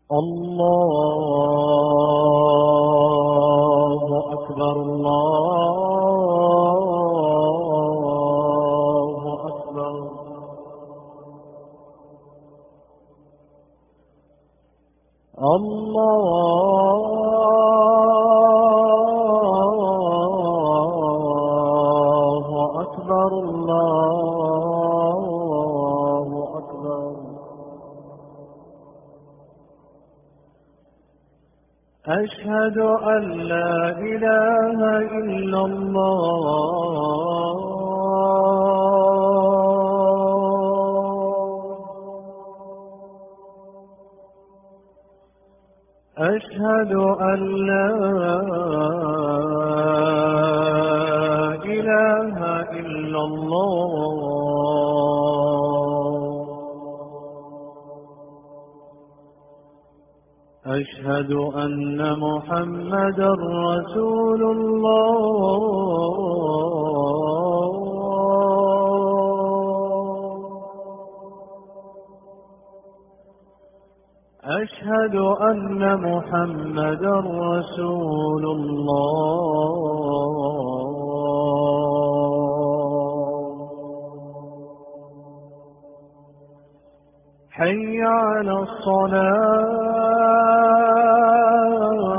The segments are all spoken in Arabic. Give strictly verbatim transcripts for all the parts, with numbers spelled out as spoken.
الله أكبر الله أكبر. الله أكبر الله أكبر. أشهد أن لا إله إلا الله. أشهد أن لا إله إلا الله. أشهد أن محمدا رسول الله. أشهد أن محمدا رسول الله. حي على الصلاة.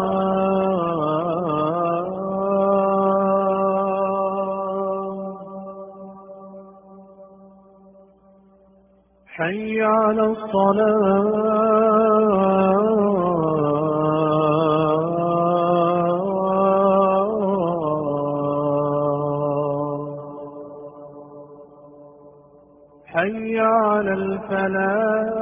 حي على الصلاة. حي على الفلاح.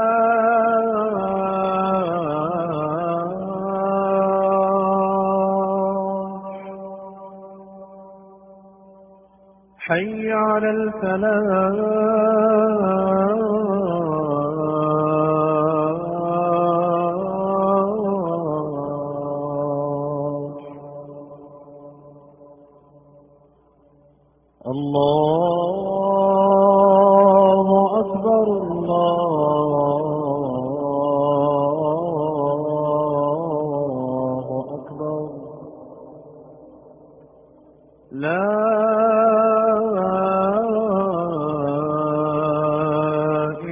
حي على الفلاح. الله أكبر الله أكبر. لا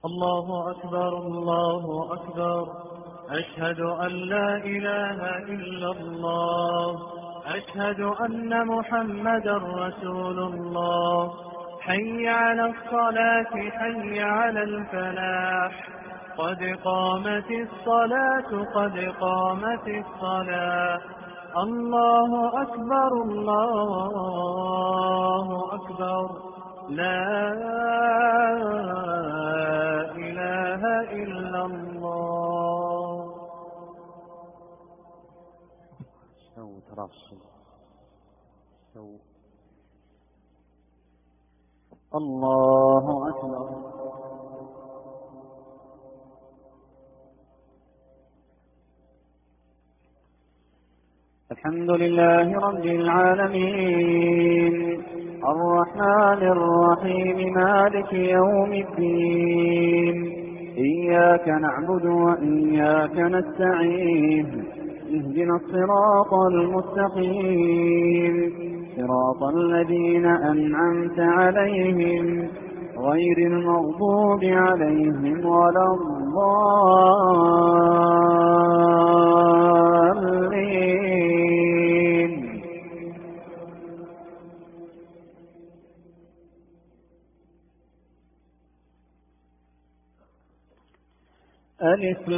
الله أكبر الله أكبر. أشهد أن لا إله إلا الله. أشهد أن محمدا رسول الله. حي على الصلاة حي على الفلاح. قد قامت الصلاة قد قامت الصلاة. الله أكبر الله أكبر. لا إله إلا الله. سو ترصد سو. الله أكبر. الحمد لله رب العالمين الرحمن الرحيم مالك يوم الدين. إياك نعبد وإياك نستعين. اهدنا الصراط المستقيم صراط الذين أنعمت عليهم غير المغضوب عليهم ولا الضالين. ألف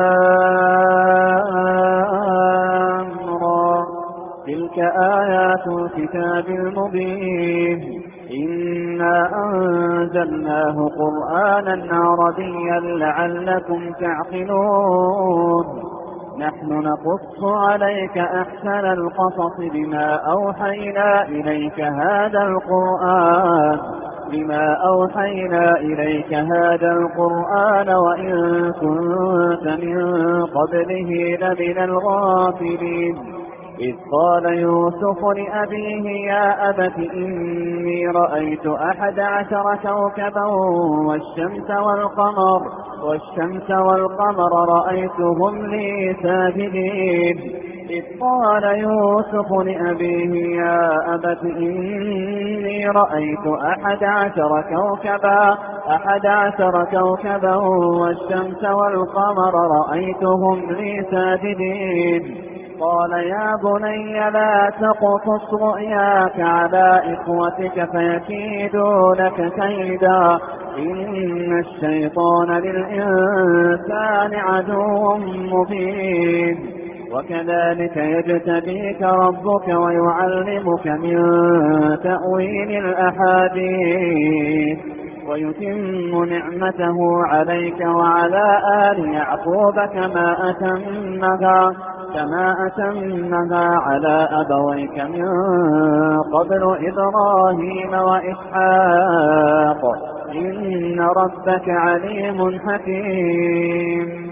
لام را. تلك آيات الكتاب المبين. إنا أنزلناه قرآنا عربيا لعلكم تعقلون. نحن نقص عليك أحسن القصص بما أوحينا إليك هذا القرآن بما أوحينا إليك هذا القرآن وإن كنت من قبله لمن الغافلين. إذ قال يوسف لأبيه يا أبت إني رأيت أحد عشر كوكبا والشمس والقمر والشمس والقمر رأيتهم لي ساجدين. إذ قال يوسف لأبيه يا أبت إني رأيت أحد عشر كوكبا أحد عشر كوكبا والشمس والقمر رأيتهم لي ساجدين. قال يا بني لا تقصص رؤياك على إخوتك فيكيدوا لك كيدا إن الشيطان للإنسان عدو مبين. وكذلك يجتبيك ربك ويعلمك من تأويل الأحاديث ويتم نعمته عليك وعلى آل يعقوب كما أتمها كما أتمها على أبويك من قبل إبراهيم وإسحاق إن ربك عليم حكيم.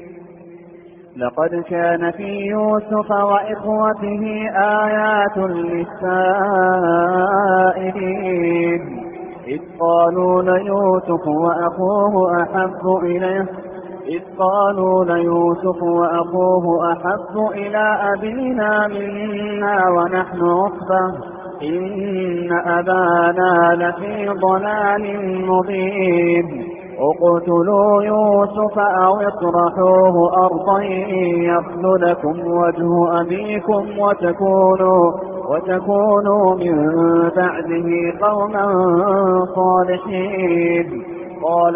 لقد كان في يوسف وإخوته آيات للسائلين. إذ قالوا ليوسف وأخوه أحب إليه إذ قالوا ليوسف وأخوه أحب إلى أبينا منا ونحن عصبة إن أبانا لفي ضلال مبين. اقتلوا يوسف أو اطرحوه أرضا يخل لكم وجه أبيكم وتكونوا, وتكونوا من بعده قوما صالحين. قال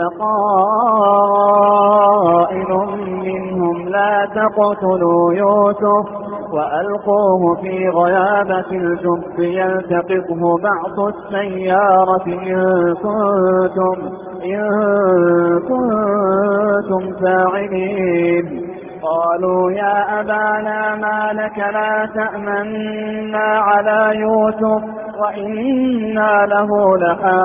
قائل منهم لا تقتلوا يوسف وألقوه في غيابة الجب يلتقطه بعض السيارة إن كنتم, إن كنتم فاعلين. قالوا يا أبانا ما لك لا تأمنا على يوسف وإنا له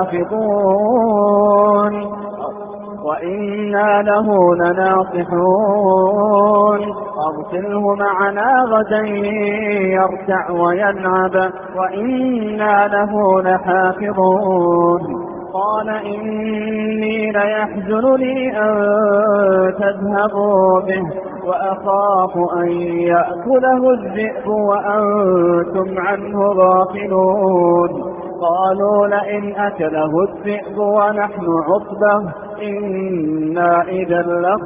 لحافظون وإنا له لناصحون. أرسله معنا غدا يرتع ويلعب وإنا له لحافظون. قال إني ليحزنني أن تذهبوا به وأخاف أن يأكله الذئب وأنتم عنه غافلون. قالوا لئن أكله الذئب ونحن عصبة إنا إذا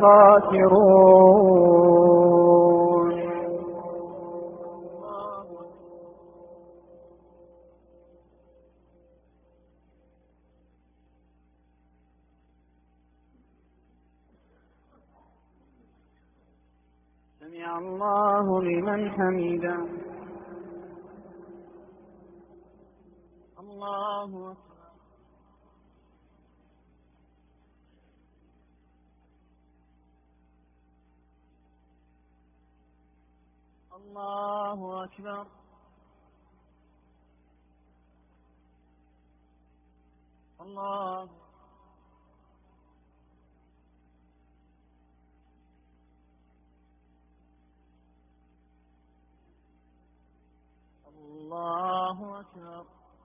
لخاسرون. سمع الله لمن حمده. الله أكبر. الله أكبر. الله الله أكبر.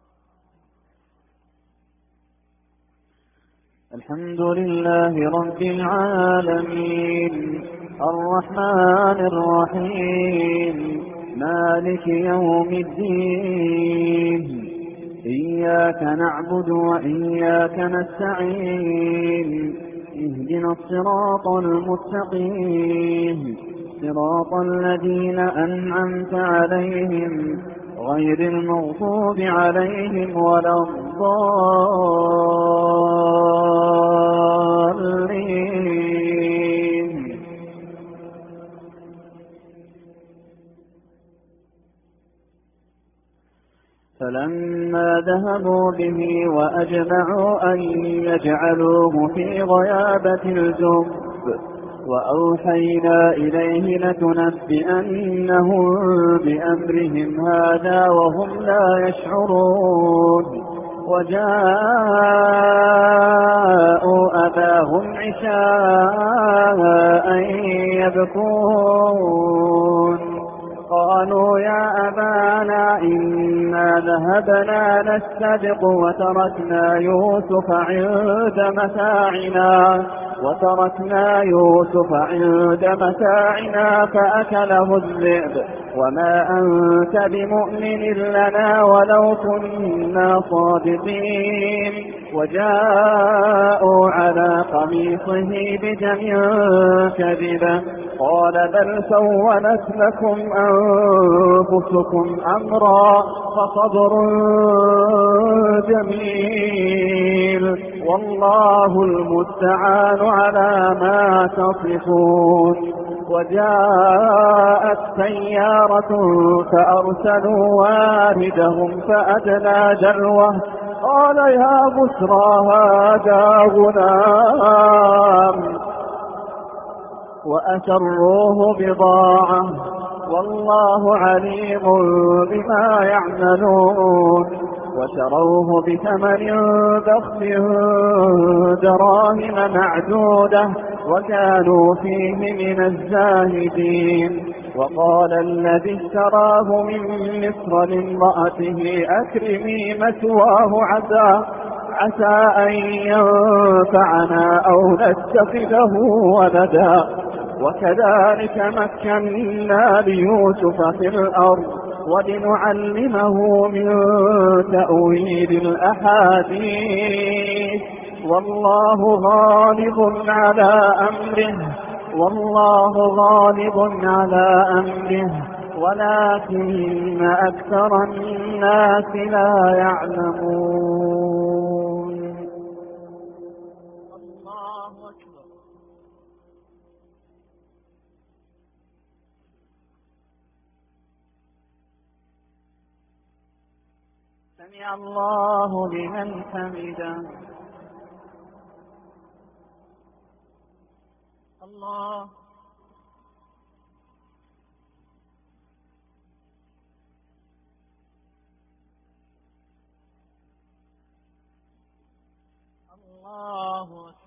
الحمد لله رب العالمين الرحمن الرحيم مالك يوم الدين إياك نعبد وإياك نستعين اهدنا الصراط المستقيم صراط الذين أنعمت عليهم غير المغضوب عليهم ولا الضالين. فلما ذهبوا به وأجمعوا أن يجعلوه في غيابة الجب وأوحينا إليه لتنبئنهم بأمرهم هذا وهم لا يشعرون. وجاءوا أباهم عشاء يبكون قالوا يا أبانا إنا ذهبنا نستبق وتركنا يوسف عند متاعنا وتركنا يوسف عند متاعنا فأكله الذئب وما أنت بمؤمن لنا ولو كنا صادقين. وجاءوا على قميصه بدم كذبا قال بل سولت لكم أنفسكم أمرا فصبر جميل والله المستعان على ما تصفون. وجاءت سيارة فأرسلوا واردهم فأدلى دلوه قال يا بشرى هذا غلام وأسروه بضاعة والله عليم بما يعملون. وشروه بثمن بخس دراهم معدودة وكانوا فيه من الزاهدين. وقال الذي اشتراه من مصر لامرأته أكرمي مثواه عسى عسى أن ينفعنا أو نتخذه ولدا. وكذلك مكنا ليوسف في الأرض ولنعلمه من تأويل الأحاديث والله غالب على أمره والله غالب على أمره ولكن أكثر الناس لا يعلمون. الله أكبر. سمع الله لمن حمده. الله الله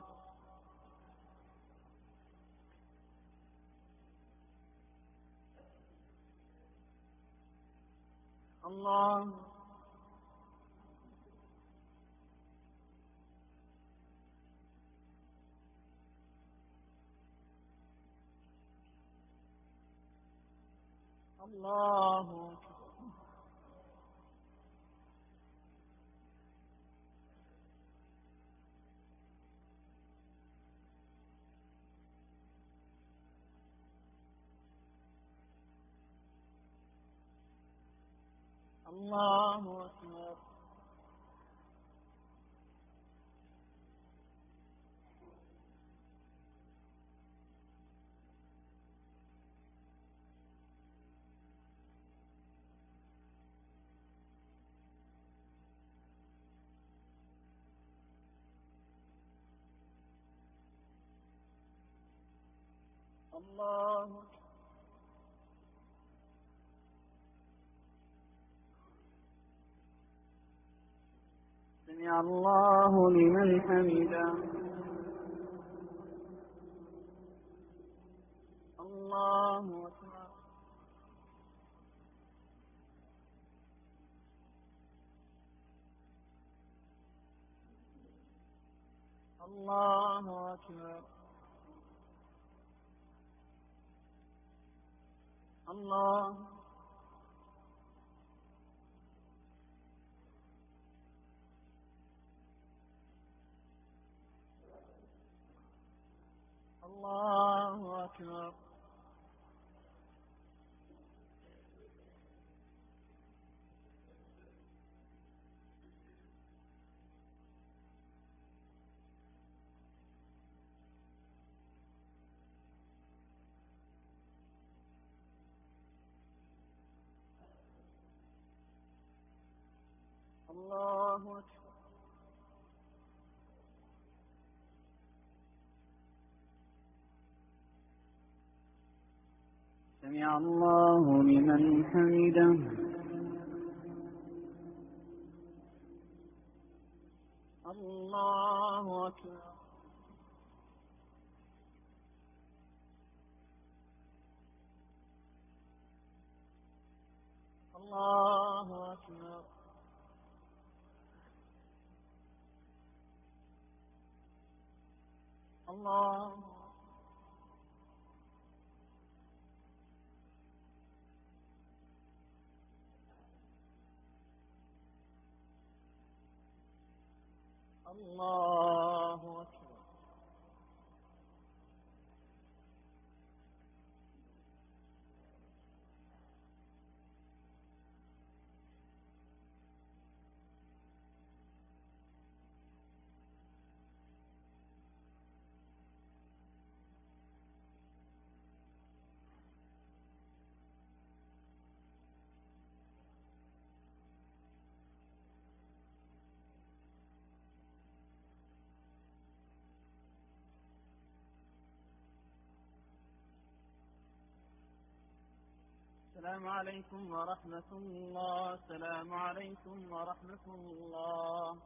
الله الله الله أكبر. الله أكبر. سمع الله لمن حمده. الله أكبر. الله أكبر. الله الله أكبر. الله أكبر. سمع الله لمن حمده. الله أكبر. الله أكبر. الله الله أكبر. السلام عليكم ورحمة الله. السلام عليكم ورحمة الله.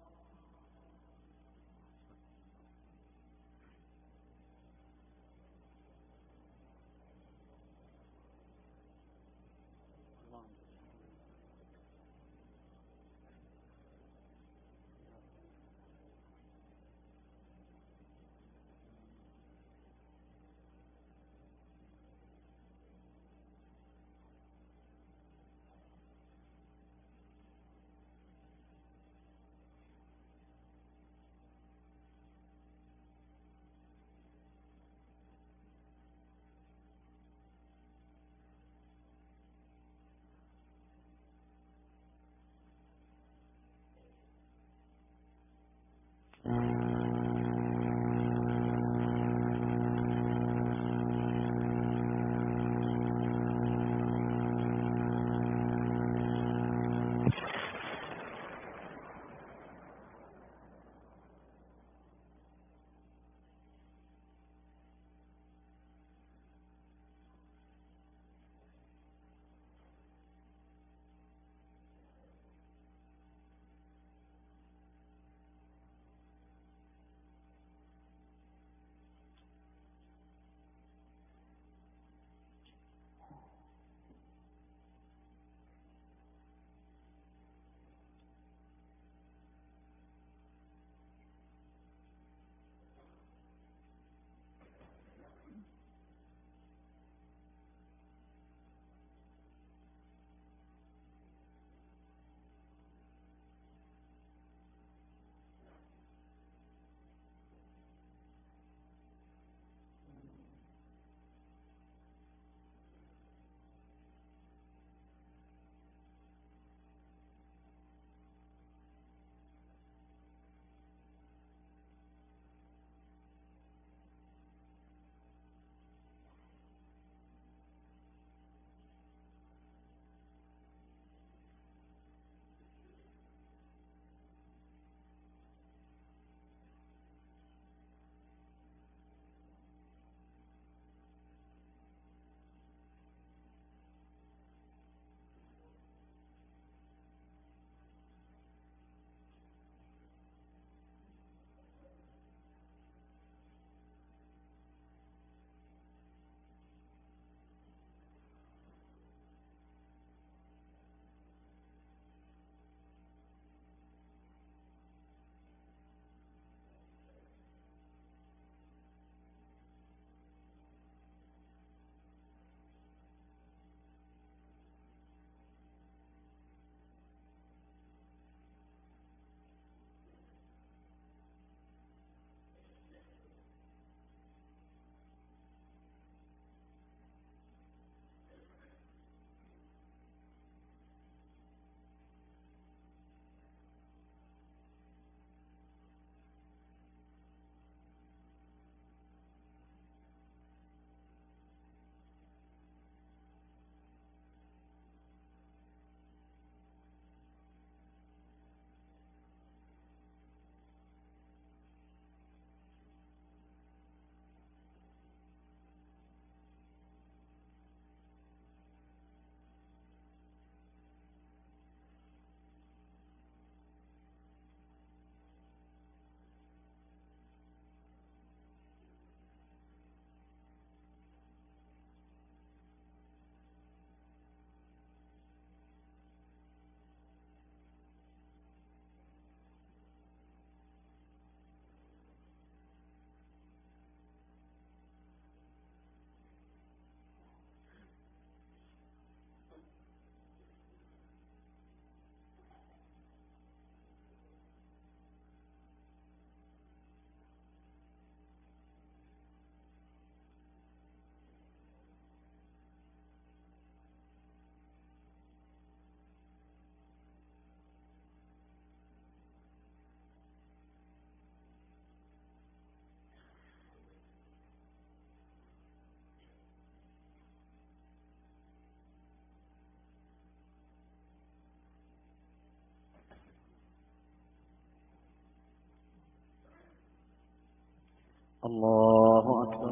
الله أكبر.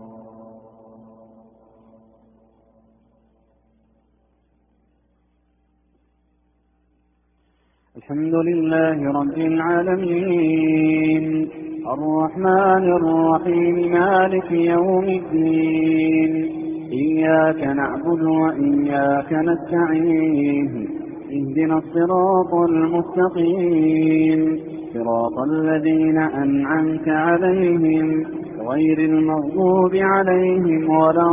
الحمد لله رب العالمين الرحمن الرحيم مالك يوم الدين إياك نعبد وإياك نستعين اهدنا الصراط المستقيم صراط الذين أنعمت عليهم غير المغضوب عليهم ولا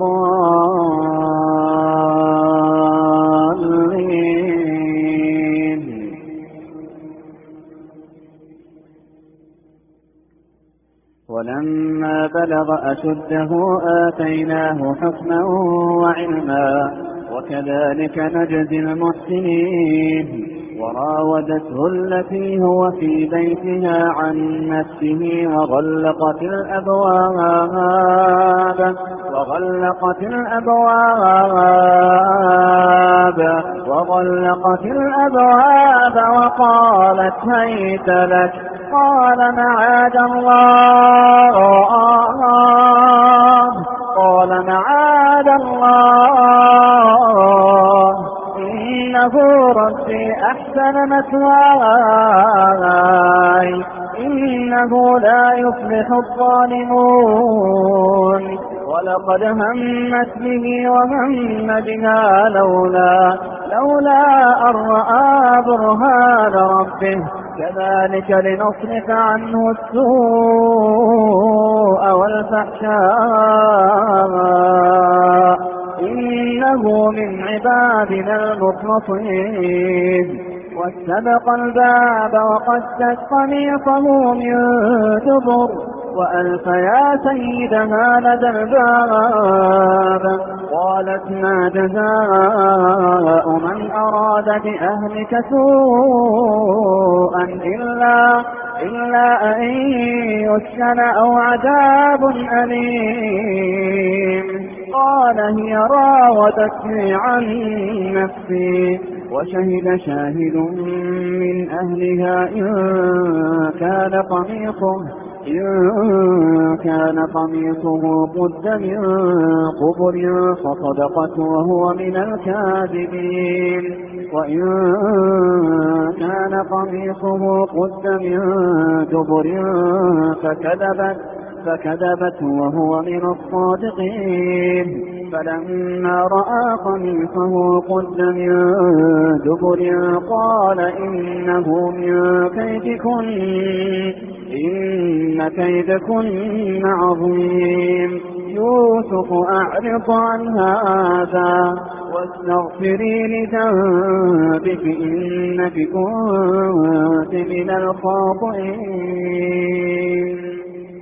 الضالين. ولما بلغ أشده آتيناه حكما وعلما وكذلك نجزي المحسنين. وراودته التي هو في بيتها عن نفسه وغلقت الأبواب وغلقت الأبواب وغلقت الأبواب وقالت هيت لك قال معاذ الله قال معاذ الله إنه ربي أحسن مثواي إنه لا يفلح الظالمون. ولقد همت به وهم بها لولا لولا أن رأى برهان ربه كذلك لنصرف عنه السوء والفحشاء إنه من عبادنا المخلصين. واستبق الباب وقدت قميصه من دبر وألف يا سيدها لدى الباب. قالت ما جزاء من أراد بأهلك سوءا إلا إلا أن يسجن أو عذاب أليم. قال هي راودتني عن نفسي وشهد شاهد من أهلها إن كان قميصه إن كان قميصه قد من قبل فصدقت وهو من الكاذبين وإن كان قميصه قد من دبر فكذبت فكذبت وهو من الصادقين. فلما رأى قميصه قد من دبر قال إنه من كيدكن إن كيدكن عظيم. يوسف أعرض عن هذا واستغفري لذنبك إنك كنت من الخاطئين.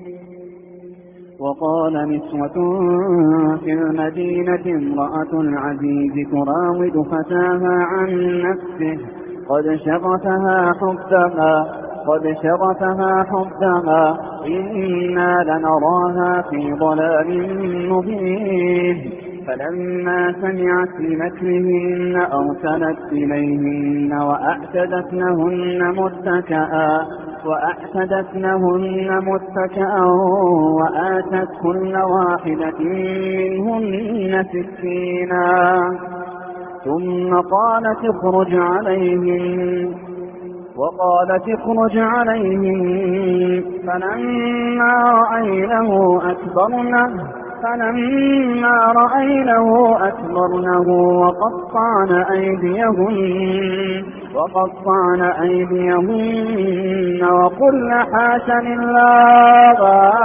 وقال نسوة في المدينة امرأة العزيز تراود فتاها عن نفسه قد شغفها حبها قد شغفها حبها إنا لنراها في ضلال مبين. فلما سمعت بمكرهن أرسلت إليهن وأعتدت لهن متكئا وأعتدت لهن متكئا وآتت كل واحدة منهن سكينا ثم قالت اخرج عليهم وقالت اخرج عليهم. فلما رأينه أكبرنه فلما رأينه أكبرنه وقطعن أيديهن وقطعن أيديهن وقلن حاش لله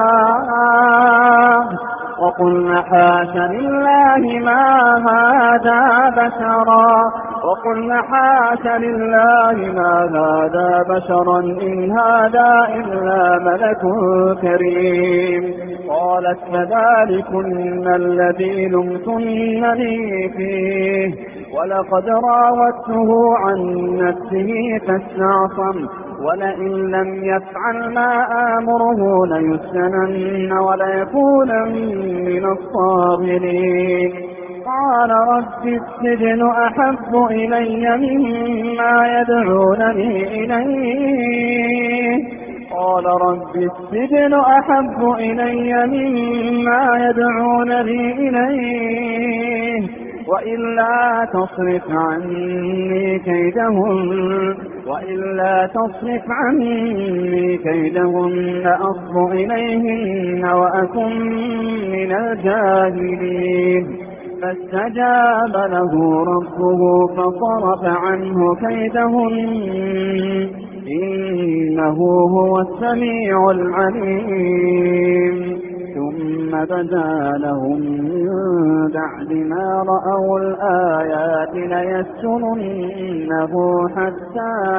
وقلن حاش لله ما هذا بشرا وقلن حاش لله ما هذا بشرا إن هذا إلا ملك كريم. قالت فذلكن الذي لمتنني فيه ولقد راودته عن نفسه فاستعصم ولئن لم يفعل ما آمره ليسجنن وليكونن من الصاغرين. قال رب السجن أحب إلي مما يدعونني إليه قال رب السجن أحب إلي مما يدعونني إليه وإلا تصرف عني كيدهن وإلا تصرف عني كيدهن أصب إليهن وأكن من الجاهلين فاستجاب له ربه فصرف عنه كيدهن إنه هو السميع العليم ثم بدا لهم من بعد ما رأوا الآيات ليسجننه حتى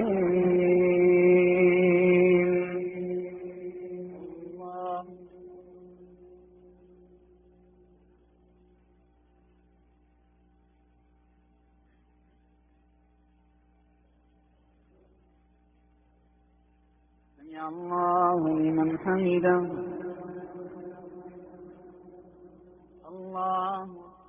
حين. سمع الله لمن حمده. الله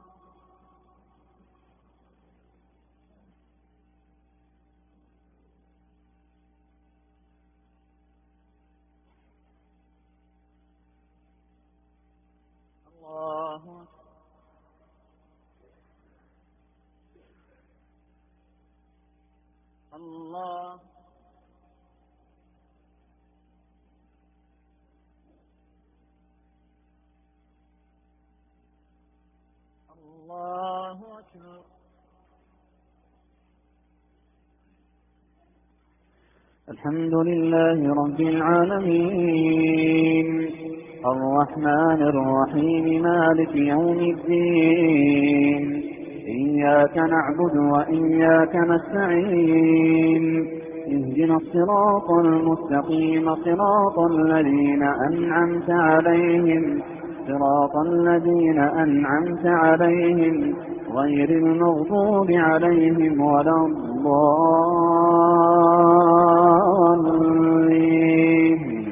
الله الله الله أكبر. الحمد لله رب العالمين الرحمن الرحيم مالك يوم الدين إياك نعبد وإياك نستعين اهدنا الصراط المستقيم صراط الذين أنعمت عليهم صراط الذين أنعمت عليهم غير المغضوب عليهم ولا الضالين.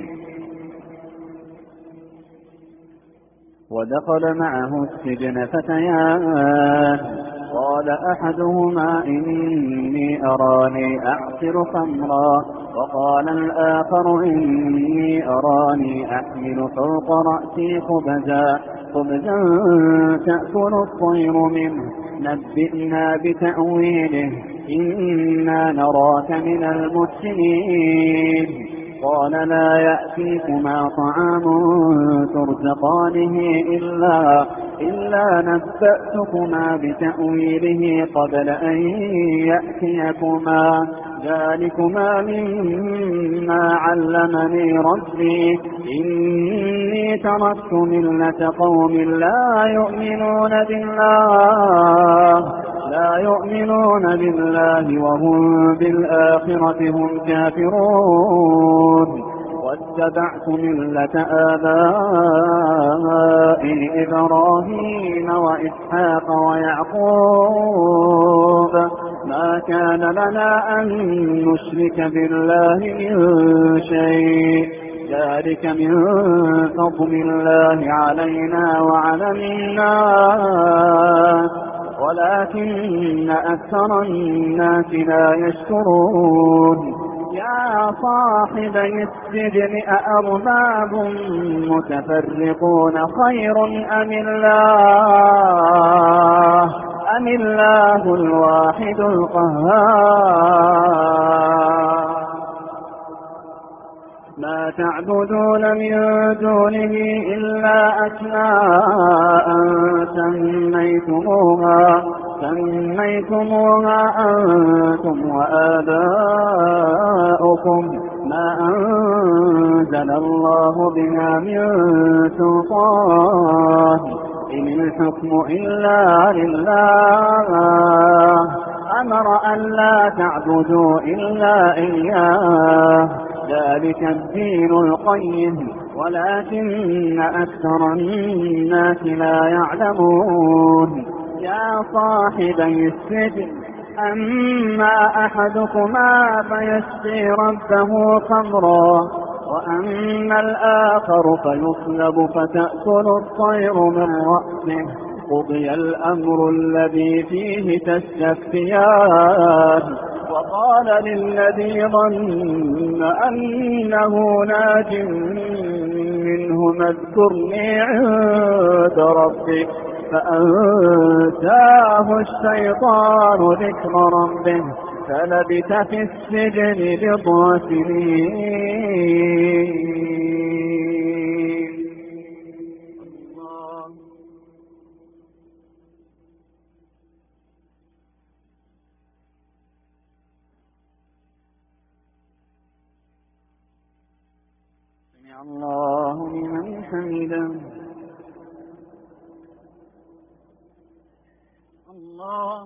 ودخل معه السجن فتيان قال أحدهما إني أراني أعصر خمرا وقال الآخر إني أراني أحمل فوق رأسي خبزا خبزا تأكل الطير منه نبئنا بتأويله إنا نراك من المحسنين. قال لا يأتيكما طعام ترزقانه إلا, إلا نبأتكما بتأويله قبل أن يأتيكما ذلكما مما علمني ربي إني تركت ملة قوم لا يؤمنون بالله لا يؤمنون بالله وهم بالآخرة هم كافرون واتبعت ملة آبائي إبراهيم وإسحاق ويعقوب ما كان لنا أن نشرك بالله من شيء ذلك من فضل الله علينا وعلى الناس ولكن أكثر الناس لا يشكرون. يا صاحبي السجن أأرباب متفرقون خير أم الله أم الله الواحد القهار. ما تعبدون من دونه إلا أسماء سميتموها سميتموها أنتم وآباؤكم ما أنزل الله بها من سلطان إن الحكم إلا لله أمر أن لا تعبدوا إلا إياه ذلك الدين القيم ولكن أكثر الناس لا يعلمون. يا صاحبي السجن أما أحدكما فيسقي ربه خمرا وأما الآخر فيصلب فتأكل الطير من رأسه قضي الأمر الذي فيه تستفتيان وقال للذي ظن أنه ناج منه اذكرني عند ربك فأنساه الشيطان ذكر ربه فلبث في السجن بضع سنين. الله لمن حمده. الله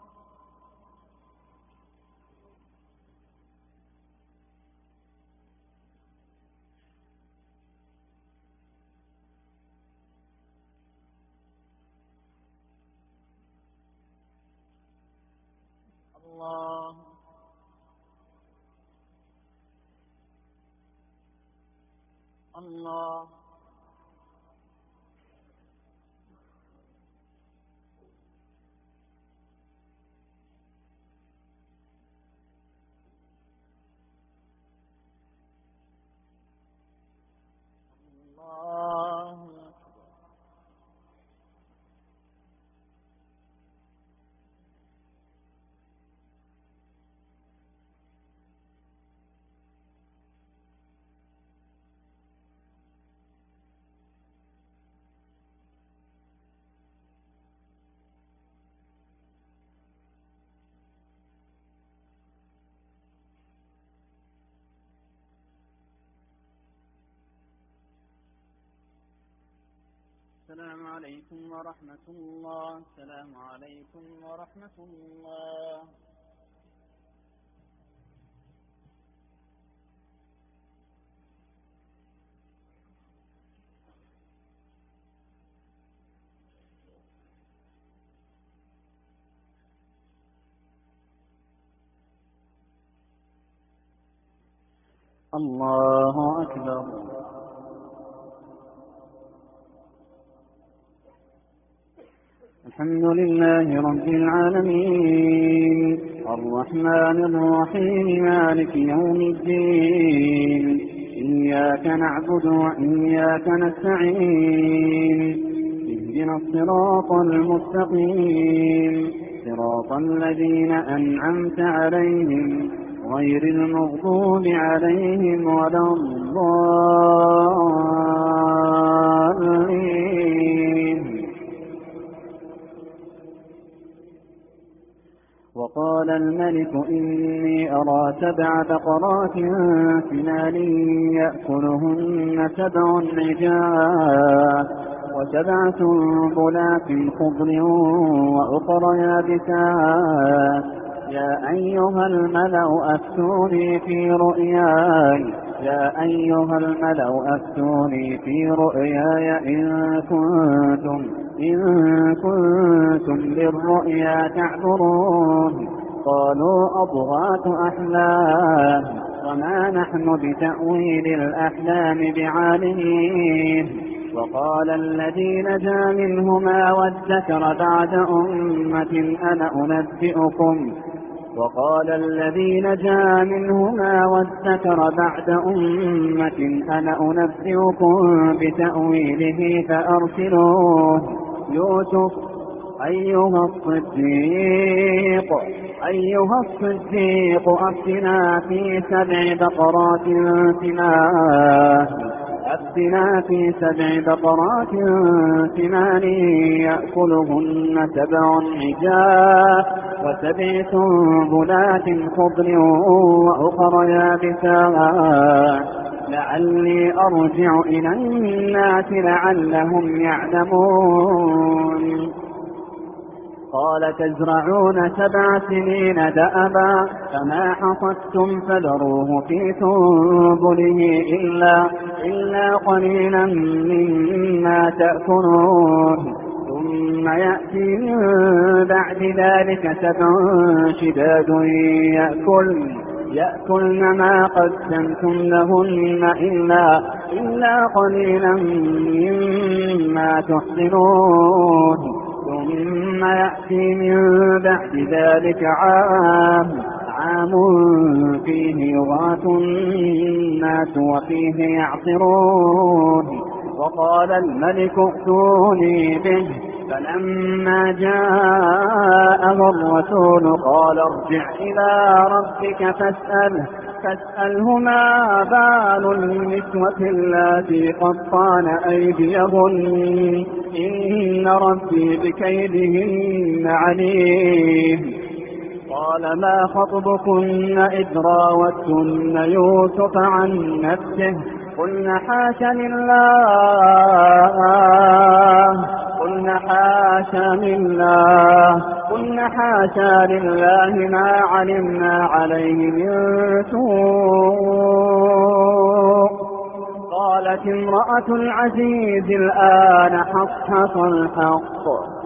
الله الله الله السلام عليكم ورحمة الله. السلام عليكم ورحمة الله. الله أكبر. الحمد لله رب العالمين الرحمن الرحيم مالك يوم الدين إياك نعبد وإياك نستعين اهدنا الصراط المستقيم صراط الذين أنعمت عليهم غير المغضوب عليهم ولا الضالين. وقال الملك إني أرى سبع بقرات سمان يأكلهن سبع عجاف وسبع سنبلات خضر وأخر يابسات يا أيها الملأ أفتوني في رؤياي يا أيها الملأ أفتوني في رؤياي إن كنتم إن كنتم للرؤيا تعبرون. قالوا أضغاث أحلام وما نحن بتأويل الأحلام بعالمين. وقال الذي نجا منهما وادكر بعد أمة أنا أنبئكم وقال الذي نجا منهما وادكر بعد أمة أنا أنبئكم بتأويله فأرسلوه. يوسف أيها الصديق أيها الصديق أفتنا في سبع بقرات سمان أفتنا في سبع بقرات سمان يأكلهن سبع عجاف وسبع سنبلات خضر وأخر يابسات لعلي أرجع إلى الناس لعلهم يعلمون. قال تزرعون سبع سنين دأبا فما حصدتم فذروه في سنبله إلا, إلا قليلا مما تأكلون. ثم يأتي من بعد ذلك سبع شداد يأكل يأكلن ما قدمتم لهن إلا, إلا قليلا مما تحصنون. ثم يأتي من بعد ذلك عام طعام فيه يغاث الناس وفيه يعصرون. وقال الملك ائتوني به، فلما جاءه الرسول قال ارجع إلى ربك فاسأله فاسأله ما بال النسوة اللاتي قطعن أيديهن إن ربي بكيدهن عليم. قال ما خطبكن إذ راوتن يوسف عن نفسه قلنا حاش لله قلنا حاشا لله قلنا حاشا لله ما علمنا عليه من سوء. قالت امرأة العزيز الآن حصحص الحق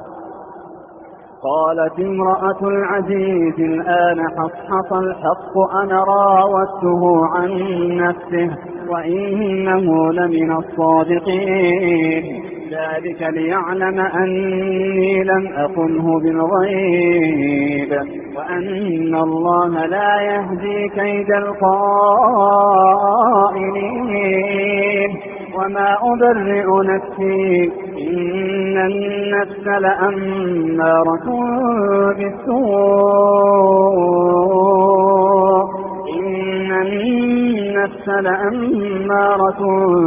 قالت امرأة العزيز الآن حصحص الحق أنا راودته عن نفسه وإنه لمن الصادقين. ذلك ليعلم أني لم أخنه بالغيب وأن الله لا يهدي كيد الخائنين. وما أبرئ نفسي إن النفس لأمارة بالسوء إن النفس لأمارة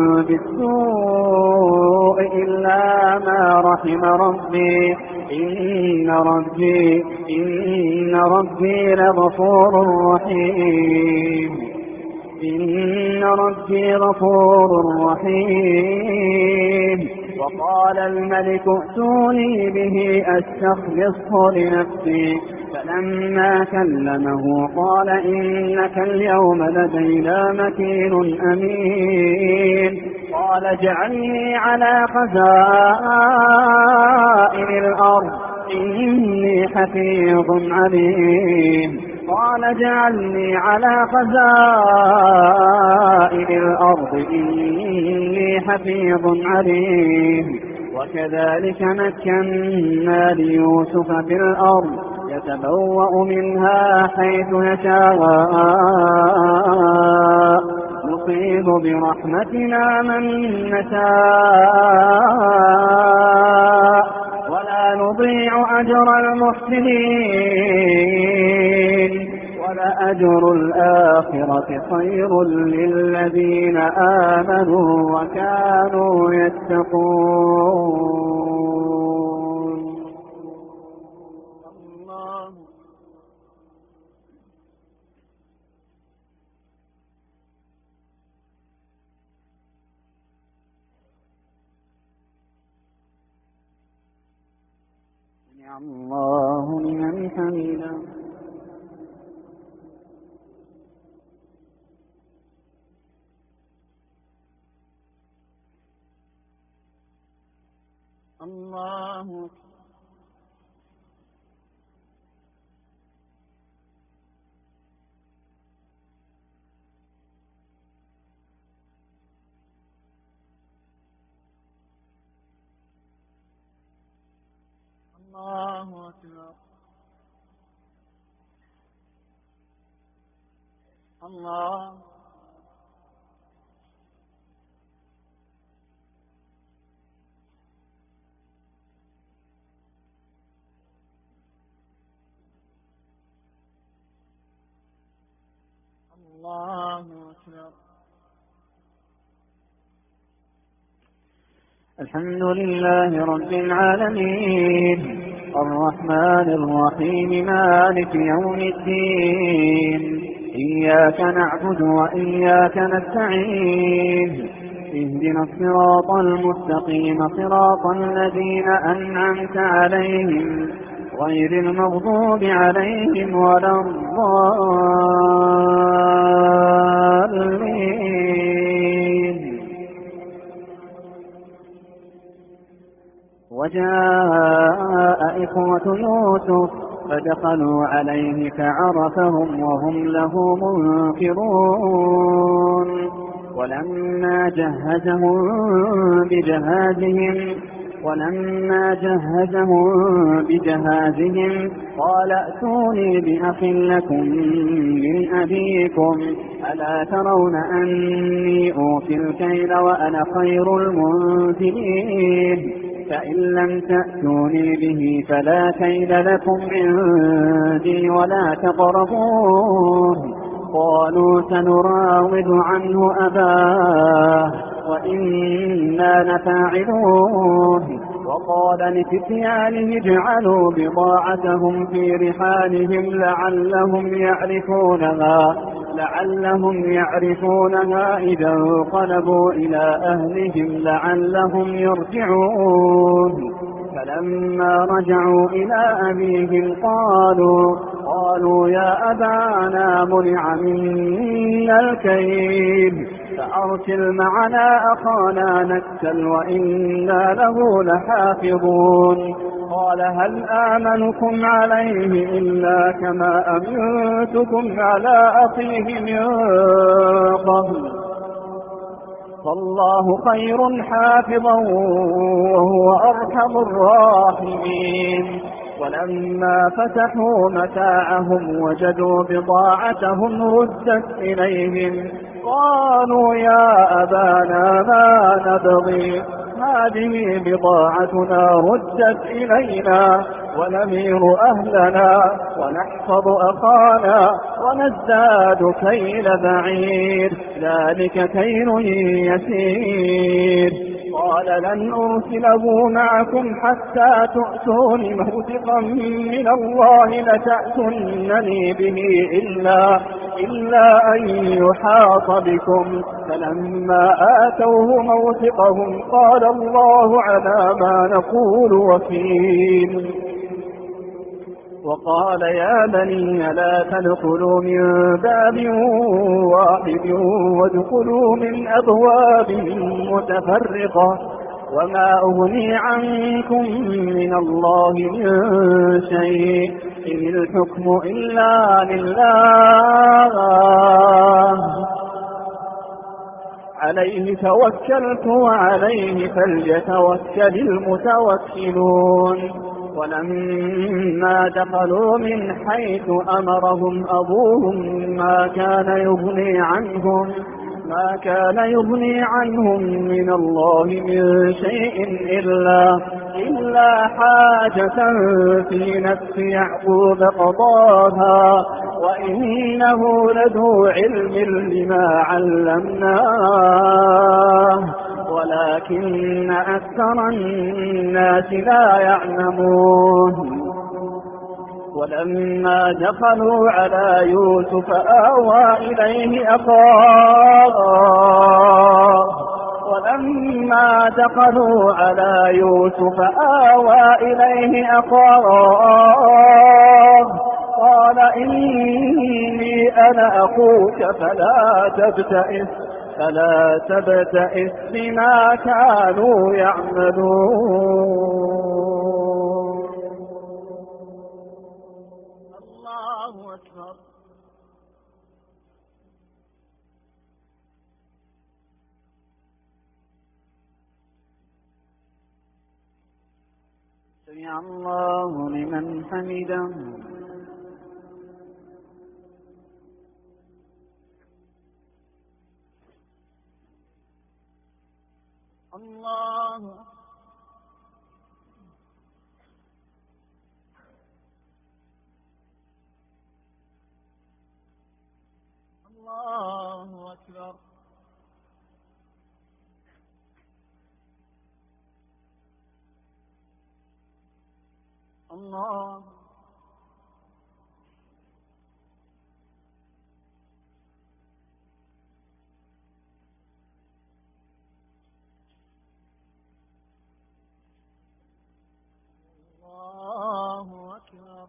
بالسوء إلا ما رحم ربي إن ربي إن ربي لغفور رحيم إن ربي غفور رحيم. وقال الملك ائتوني به أستخلصه لنفسي فلما كلمه قال إنك اليوم لدينا مكين أمين. قال اجعلني على خزائن الأرض إني حفيظ عليم. قال اجعلني على خزائن الأرض إني حفيظ عليم. وكذلك مكنا ليوسف في الأرض يتبوأ منها حيث يشاء نصيب برحمتنا من نشاء ولا نضيع أجر المحسنين ولأجر الآخرة خير للذين آمنوا وكانوا يتقون. الله سمع الله لمن حمده. الله الله أكبر. الله الله أكبر. الحمد لله رب العالمين الرحمن الرحيم مالك يوم الدين إياك نعبد وإياك نستعين اهدنا الصراط المستقيم صراط الذين أنعمت عليهم غير المغضوب عليهم ولا الضالين. وجاء إخوة يوسف فدخلوا عليه فعرفهم وهم له منكرون. ولما جهزهم بجهازهم ولما جهزهم بجهازهم قال ائتوني بأخ لكم من أبيكم ألا ترون أني أوفي الكيل وأنا خير المنزلين فإن لم تأتوني به فلا كيل لكم عندي ولا تقربون. قالوا سنراود عنه أباه وإنا لفاعلون. وقال لفتيانه اجعلوا بضاعتهم في رحالهم لعلهم يعرفونها لعلهم يعرفونها إذا انقلبوا إلى أهلهم لعلهم يرجعون. فلما رجعوا إلى أبيهم قالوا قالوا يا أبانا منع منا الكيل فأرسل معنا أخانا نكتل وإنا له لحافظون. قال هل آمنكم عليه إلا كما أمنتكم على أخيه من قبل فالله خير حافظا وهو أرحم الراحمين. ولما فتحوا متاعهم وجدوا بضاعتهم ردت إليهم قالوا يا أبانا ما نبغي هذه بضاعتنا ردت إلينا ونمير أهلنا ونحفظ أخانا ونزداد كيل بعير ذلك كيل يسير. قال لن أرسله معكم حتى تؤتون موثقا من الله لتأتونني به إلا, إلا أن يحاط بكم. فلما آتوه موثقهم قال الله على ما نقول وكيل. وقال يا بني لا تدخلوا من باب واحد وادخلوا من أبواب متفرقة وما أغني عنكم من الله من شيء إن الحكم إلا لله عليه توكلت وعليه فليتوكل المتوكلون. ولما دخلوا من حيث أمرهم أبوهم ما كان يغني عنهم ما كان يغني عنهم من الله من شيء إلا, إلا حاجة في نفس يعقوب قضاها وإنه لذو علم لما علمناه ولكن أكثر الناس لا يعلمون. ولما دخلوا على يوسف آوى إليه أخاه ولما دخلوا على يوسف آوى إليه أخاه قال إني أنا أخوك فلا تبتئس فلا تبتئس بما كانوا يعملون. الله أكبر. سمع الله لمن حمده. الله الله أكبر. الله الله أكبر.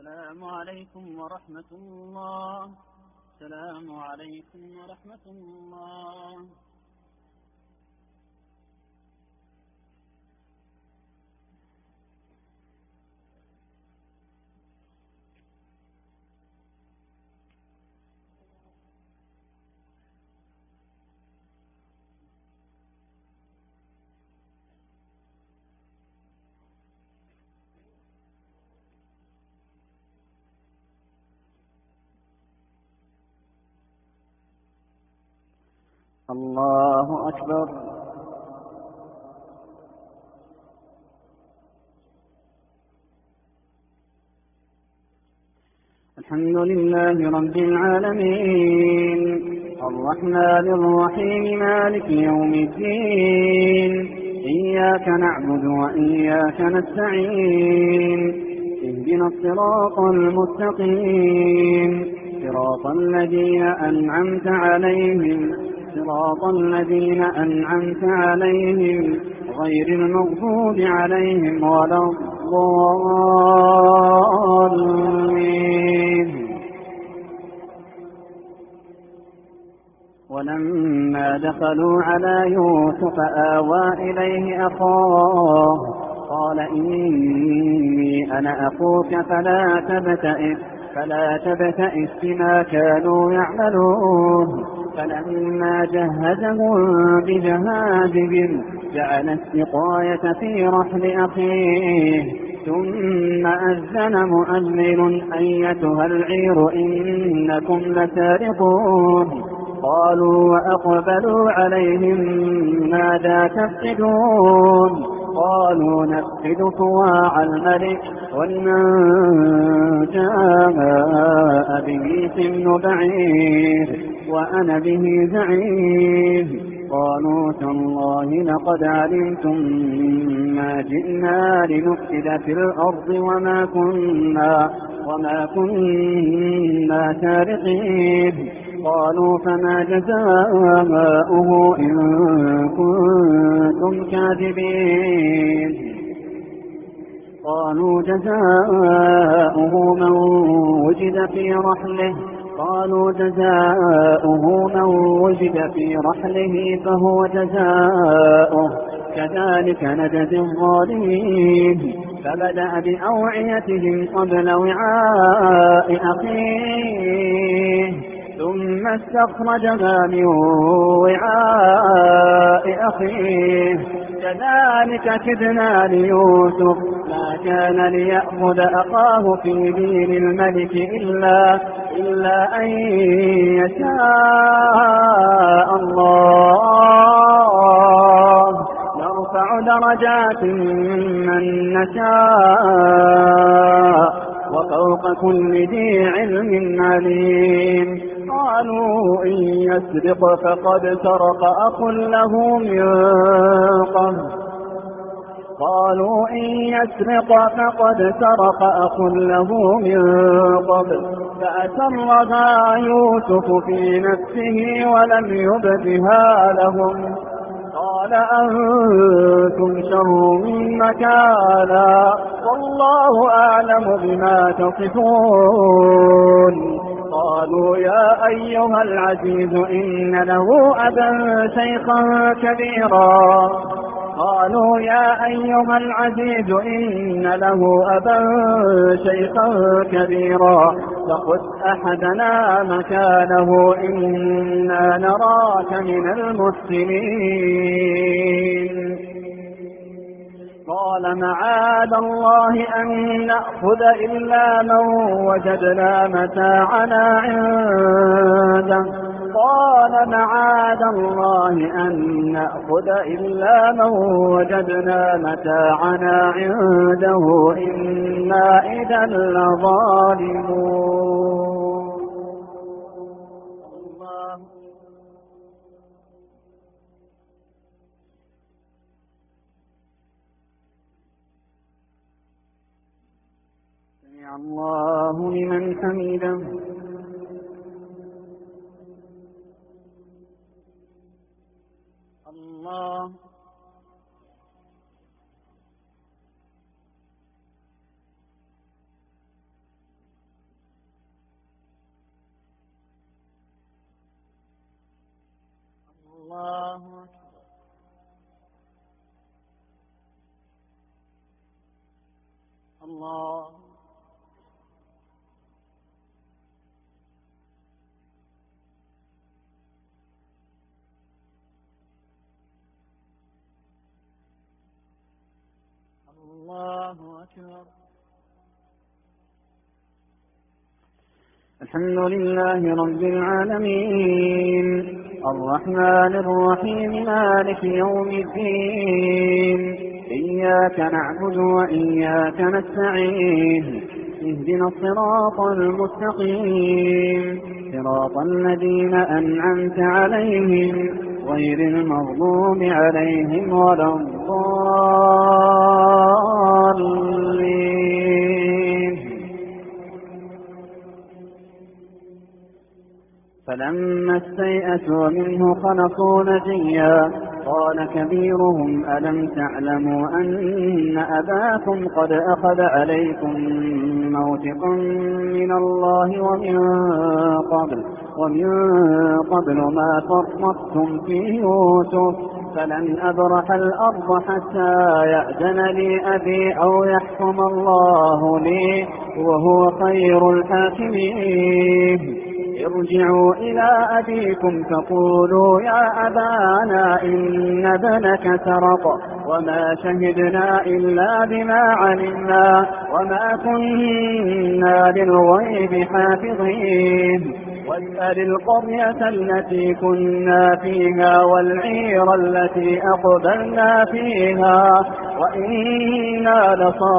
السلام عليكم ورحمة الله. السلام عليكم ورحمة الله. الله أكبر. الحمد لله رب العالمين الرحمن الرحيم مالك يوم الدين إياك نعبد وإياك نستعين اهدنا الصراط المستقيم صراط الذين أنعمت عليهم صراط الذين أنعمت عليهم غير المغضوب عليهم ولا الضالين. ولما دخلوا على يوسف آوى إليه أخاه قال إني أنا أخوك فلا تبتئس فلا تبتئس بما كانوا يعملون. فلما جهزهم بجهازهم جعل السقاية في رحل أخيه ثم أذن مؤذن أيتها العير إنكم لسارقون. قالوا وأقبلوا عليهم ماذا تفقدون قالوا نفقد صواع الملك ولمن جاء به سن بعير وأنا به زعيم. قالوا تالله لقد علمتم ما جئنا لنفسد في الأرض وما كنا وما كنا سارقين. قالوا فما جزاؤه إن كنتم كاذبين. قالوا جزاؤه من وجد في رحله قالوا جزاؤه من وجد في رحله فهو جزاؤه كذلك نجزي الظالمين. فبدأ بأوعيتهم قبل وعاء أخيه ثم استخرجها من وعاء أخيه كذلك كدنا ليوسف ما كان ليأخذ أخاه في دين الملك إلا, إلا أن يشاء الله نرفع درجات من نشاء وفوق كل ذي علم عليم. قالوا إن يسرق فقد سرق أخ له من قبل قالوا إن يسرق فقد سرق أخ له من قبل فأسرها يوسف في نفسه ولم يبدها لهم. قال أنتم شر مكانا والله أعلم بما تصفون. قالوا يا أيها العزيز إن له أبا شيخا كبيرا قالوا يا أيها العزيز إن له أبا شيخا كبيرا فخذ أحدنا مكانه إنا نراك من المحسنين. قال معاذ الله أن نأخذ إلا من وجدنا متاعنا عنده قال معاذ الله أن نأخذ إلا من وجدنا متاعنا عنده إنا إذا لظالمون. الله سمع الله لمن حمده. الله الله. الله أكبر. الحمد لله رب العالمين الرحمن الرحيم مالك يوم الدين إياك نعبد وإياك نستعين اهدنا الصراط المستقيم صراط الذين أنعمت عليهم غير المغضوب عليهم ولا الضالين. فلما استيئسوا منه خلصوا نجيا قال كبيرهم ألم تعلموا أن أباكم قد أخذ عليكم موثقا من الله ومن قبل ومن قبل ما فرطتم في يوسف فلن أبرح الأرض حتى يأذن لي أبي أو يحكم الله لي وهو خير الحاكمين. ارجعوا إلى أبيكم فقولوا يا أبانا إن ابنك سرق وما شهدنا إلا بما علمنا وما كنا للغيب حافظين. واسأل القرية التي كنا فيها والعير التي أقبلنا فيها وإنا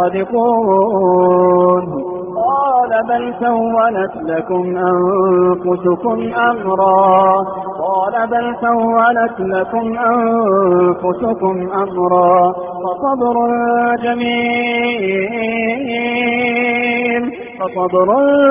لصادقون. قال بل سولت لكم أنفسكم أمرا قال بل سولت لكم أنفسكم أمرا فصبر جميل فصبر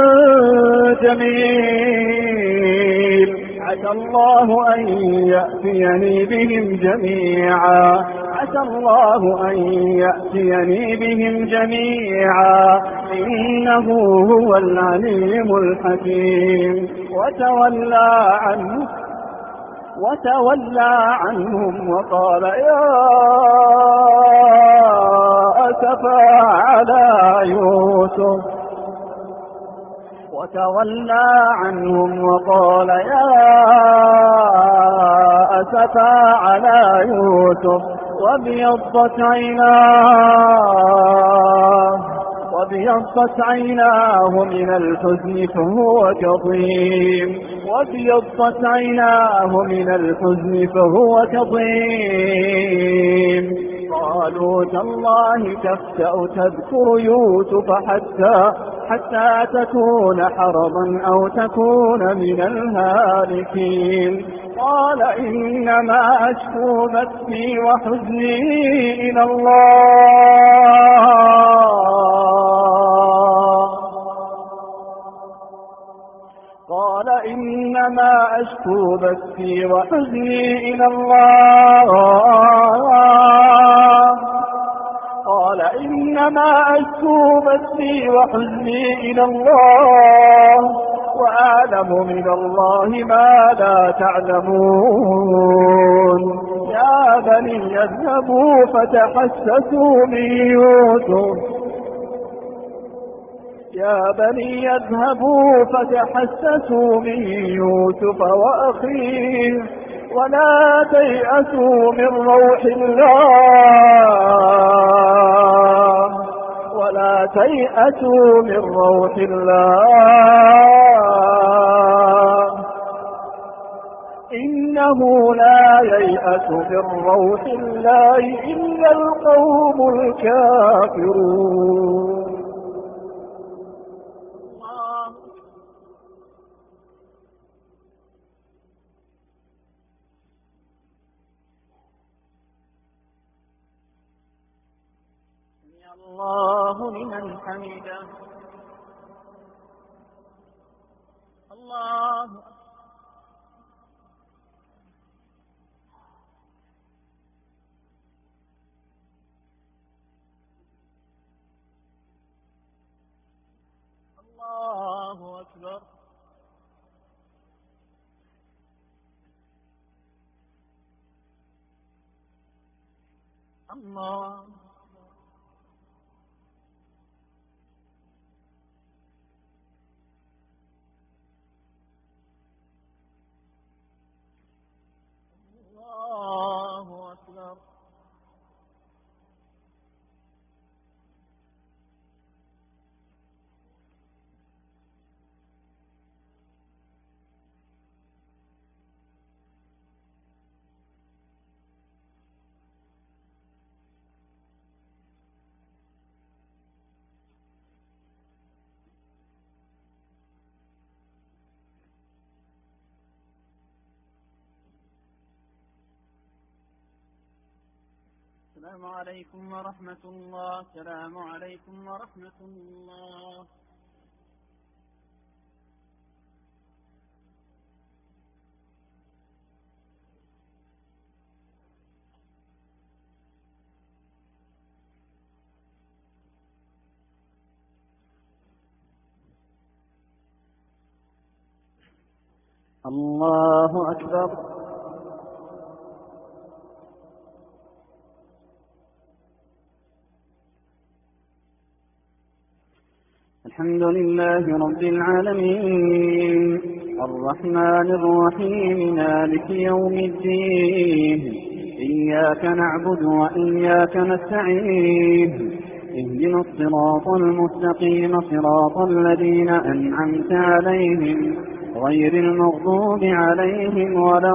جميل عسى الله أن يأتيني بهم جميعا عسى الله أن يأتيني بهم جميعا إنه هو العليم الحكيم. وتولى عنه وتولى عنهم وقال يا أسفا على يوسف وتولى عنهم وقال يا أسفا على يوسف وابيضت عيناه وابيضت عيناه من الحزن فهو كظيم وابيضت عيناه من الحزن فهو كظيم. قالوا تالله تفتأ تذكر يوسف حتى حتى تكون حرضا أو تكون من الهالكين. قال إنما أشكو بثي وحزني إلى الله قال إنما أشكو بثي وحزني إلى الله قال إنما أشكو بثي وحزني إلى الله وأعلم من الله ما لا تعلمون. يا بني اذهبوا فتحسسوا من يوسف يا بني اذهبوا فتحسسوا من يوسف وأخيه ولا تيأسوا من روح الله ولا تيأسوا من روح الله إنه لا ييأس من روح الله إلا القوم الكافرون. الله لمن حمده. الله الله أكبر. الله السلام عليكم ورحمة الله. السلام عليكم ورحمة الله. الله أكبر. الحمد لله رب العالمين الرحمن الرحيم مالك يوم الدين إياك نعبد وإياك نستعين اهدنا الصراط المستقيم صراط الذين أنعمت عليهم غير المغضوب عليهم ولا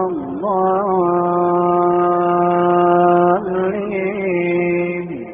الضالين.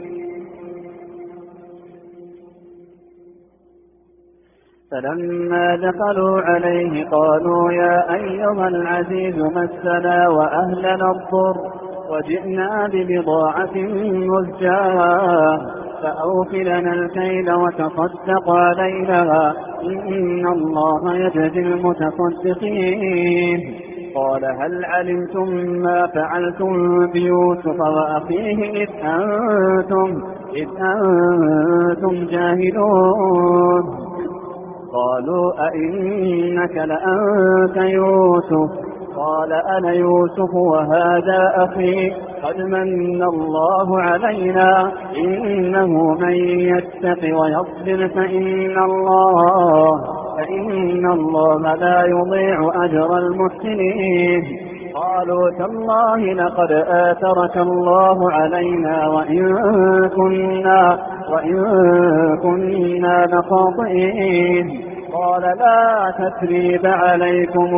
فلما دخلوا عليه قالوا يا أيها العزيز مسنا وأهلنا الضر وجئنا ببضاعة مزجاة فأوف لنا الكيل وتصدق علينا إن الله يجزي المتصدقين. قال هل علمتم ما فعلتم بيوسف وأخيه إذ أنتم, إذ أنتم جاهلون؟ قالوا أئنك لأنت يوسف؟ قال أنا يوسف وهذا أخي قد من الله علينا إنه من يتق ويصبر فإن الله, فإن الله لا يضيع أجر المحسنين. قالوا تالله لقد آثرك الله علينا وإن كنا, وإن كنا لخاطئين. قال لا تثريب عليكم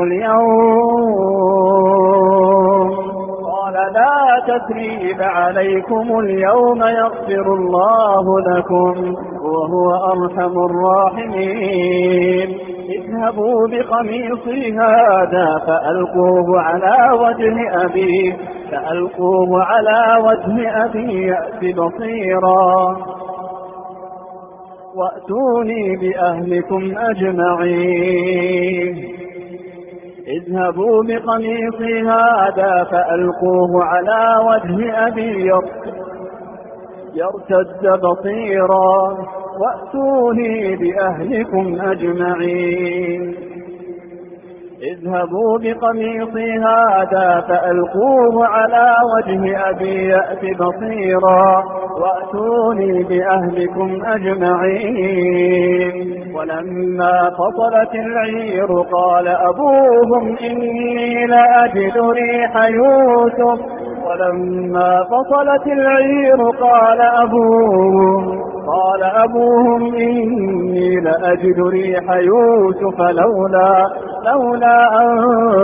اليوم قال لا تثريب عليكم اليوم يغفر الله لكم وهو أرحم الراحمين. اذهبوا بقميصي هذا فألقوه على وجه أبي فألقوه على وجه أبي يأت بصيرا وأتوني بأهلكم أجمعين. اذهبوا بقميصي هذا فألقوه على وجه أبي يرتد بصيرا وأتوني بأهلكم أجمعين. اذهبوا بقميصي هذا فألقوه على وجه أبي يأت بصيرا وأتوني بأهلكم أجمعين. ولما فصلت العير قال أبوهم إني لأجد ريح يوسف ولما فصلت العير قال أبوهم قال أبوهم إني لأجد ريح يوسف لولا لولا أن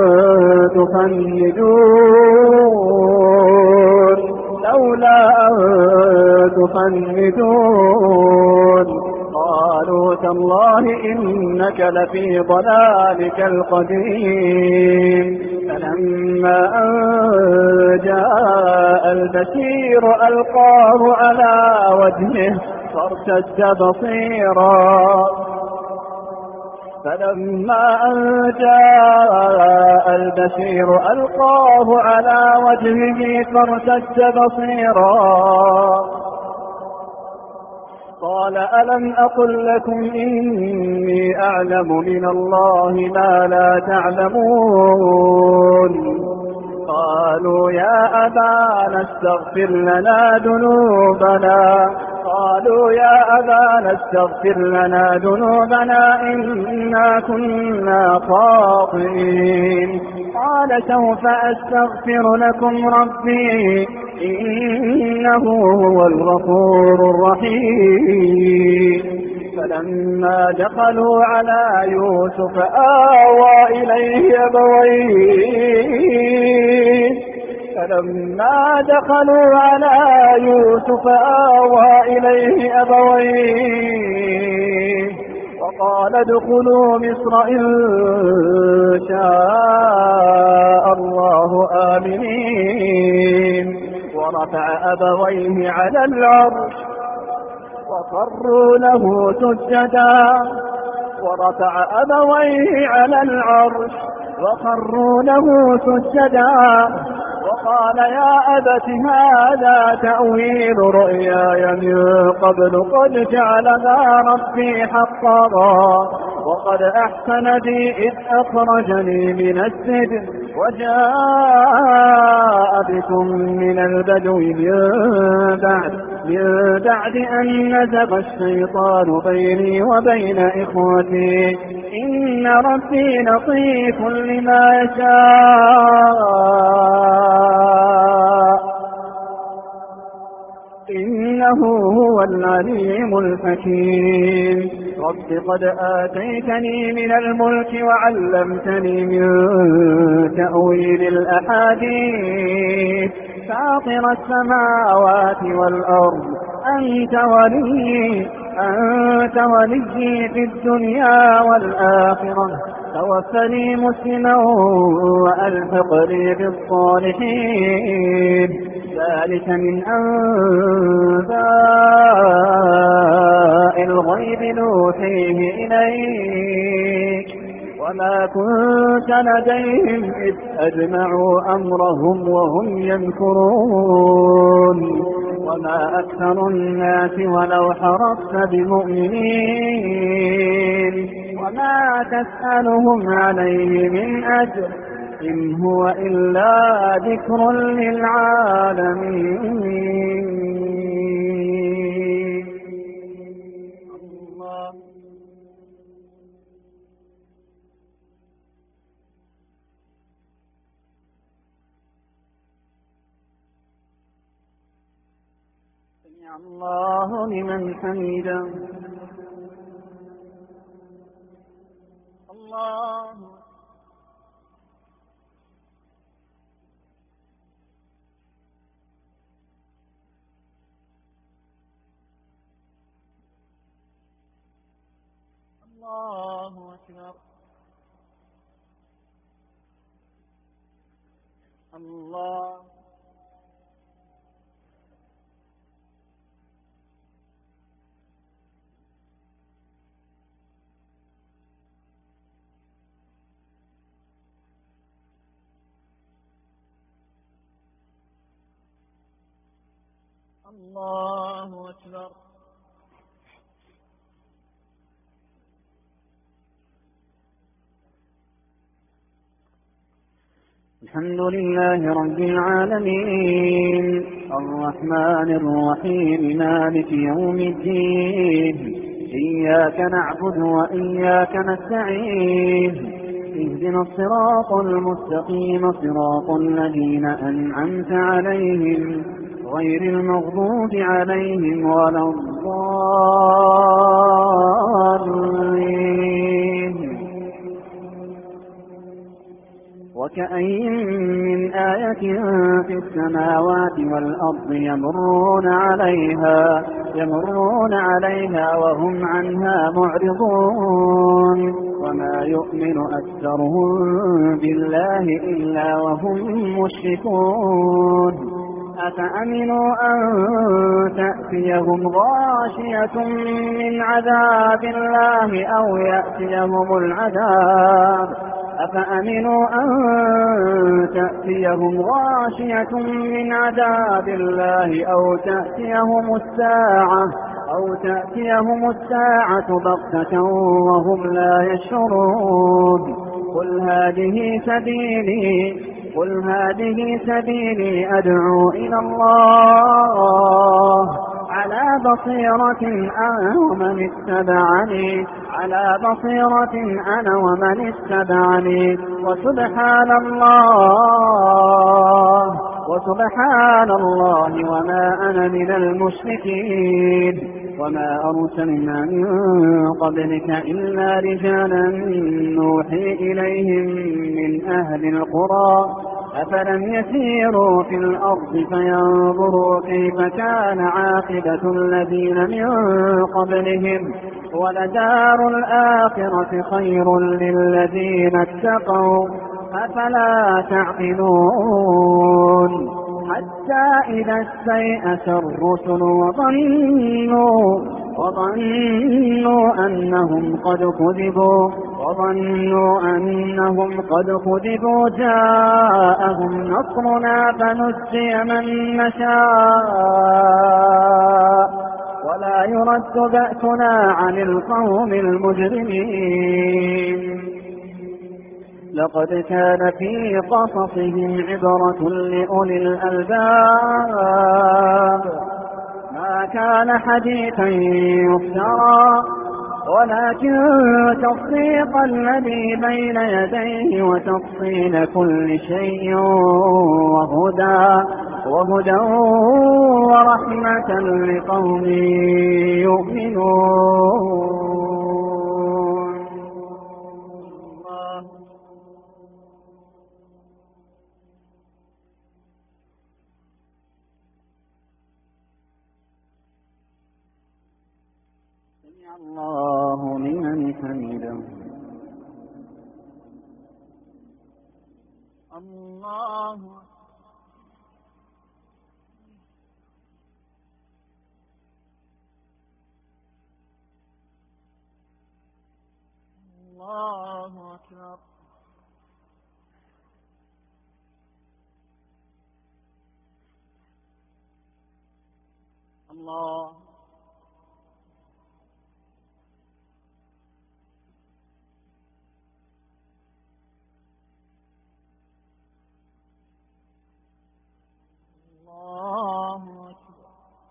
تفندون لولا أن تفندون. قالوا تالله إنك لفي ضلالك القديم. فلما أن جاء البشير ألقاه على وجهه فارتد بصيرا فلما أن جاء البشير ألقاه على وجهه فارتد بصيرا قال ألم أقل لكم إني أعلم من الله ما لا تعلمون؟ قالوا يا أبانا استغفر لنا ذنوبنا قالوا يا أبانا استغفر لنا ذنوبنا إنا كنا خاطئين. قال سوف أستغفر لكم ربي إنه هو الغفور الرحيم. فلما دخلوا على يوسف آوى إليه أبويه فلما دخلوا على يوسف آوى إليه أبويه وقال ادخلوا مصر إن شاء الله آمنين ورفع أبويه على العرش وخروا له سجدا ورفع أبويه على العرش وخروا له سجدا وقال يا أبت هذا تأويل رؤياي من قبل قد جعلها ربي حقا وقد أحسن بي إذ أخرجني من السجن وجاء بكم من البدو من بعد من بعد أن نزغ الشيطان بيني وبين إخوتي إن ربي لطيف لما يشاء إنه هو العليم الحكيم رب قد آتيتني من الملك وعلمتني من تأويل الأحاديث فاطر السماوات والأرض أنت ولي أنت ولي في الدنيا والآخرة توفني مسلما وألحقني بالصالحين ذلك من أنباء الغيب نوحيه إليك وما كنت لديهم إذ أجمعوا أمرهم وهم يمكرون وما أكثر الناس ولو حرصت بمؤمنين وما تسألهم عليه من أجر إن هو إلا ذكر للعالمين. الله سمع الله لمن حمده. الله الله أكبر. الله الله أكبر. الحمد لله رب العالمين الرحمن الرحيم مالك يوم الدين إياك نعبد وإياك نستعين اهدنا الصراط المستقيم صراط الذين أنعمت عليهم غير المغضوب عليهم ولا الضالين. وكأين من آية في السماوات والأرض يمرون عليها يمرون عليها وهم عنها معرضون وما يؤمن أكثرهم بالله إلا وهم مشركون. أفأمنوا أن تأتيهم غاشية من عذاب الله أو يأتيهم العذاب أفأمنوا أن تأتيهم غاشية من عذاب الله أو تأتيهم الساعة أو تأتيهم الساعة بغتة وهم لا يشعرون. قل هذه سبيلي قل هذه سبيلي أدعو إلى الله على بصيرة أنا ومن اتبعني على بصيرة أنا ومن اتبعني وسبحان الله وسبحان الله وما أنا من المشركين. وما أرسلنا من قبلك إلا رجالا نوحي إليهم من أهل القرى أفلم يسيروا في الأرض فينظروا كيف كان عاقبة الذين من قبلهم ولدار الآخرة خير للذين اتقوا أفلا تعقلون. حتى حتى إذا استيأس الرسل وظنوا وظنوا أنهم قد كذبوا وظنوا أنهم قد كذبوا جاءهم نصرنا فنجي من نشاء ولا يرد بأسنا عن القوم المجرمين. لقد كان في قصصهم عبرة لأولي الألباب ما كان حديثا يفترى ولكن تصديق الذي بين يديه وتفصيل كل شيء وهدى وهدى ورحمة لقوم يؤمنون. الله لمن حمده. الله الله أكبر. الله الله أكبر.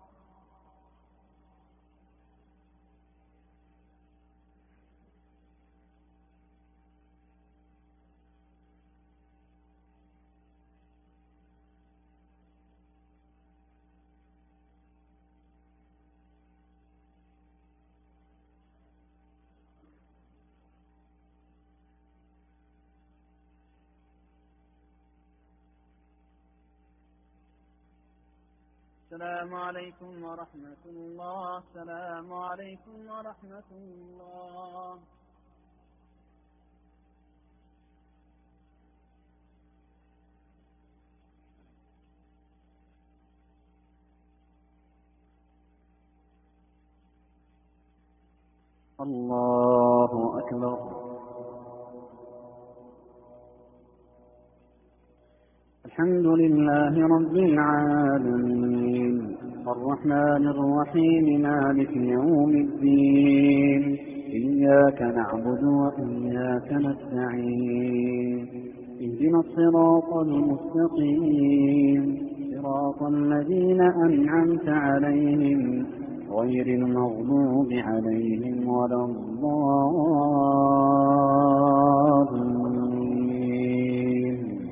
السلام عليكم ورحمة الله. السلام عليكم ورحمة الله. الله أكبر. الحمد لله رب العالمين الرحمن الرحيم مالك يوم الدين إياك نعبد وإياك نستعين اهدنا الصراط المستقيم صراط الذين أنعمت عليهم غير المغضوب عليهم ولا الضالين.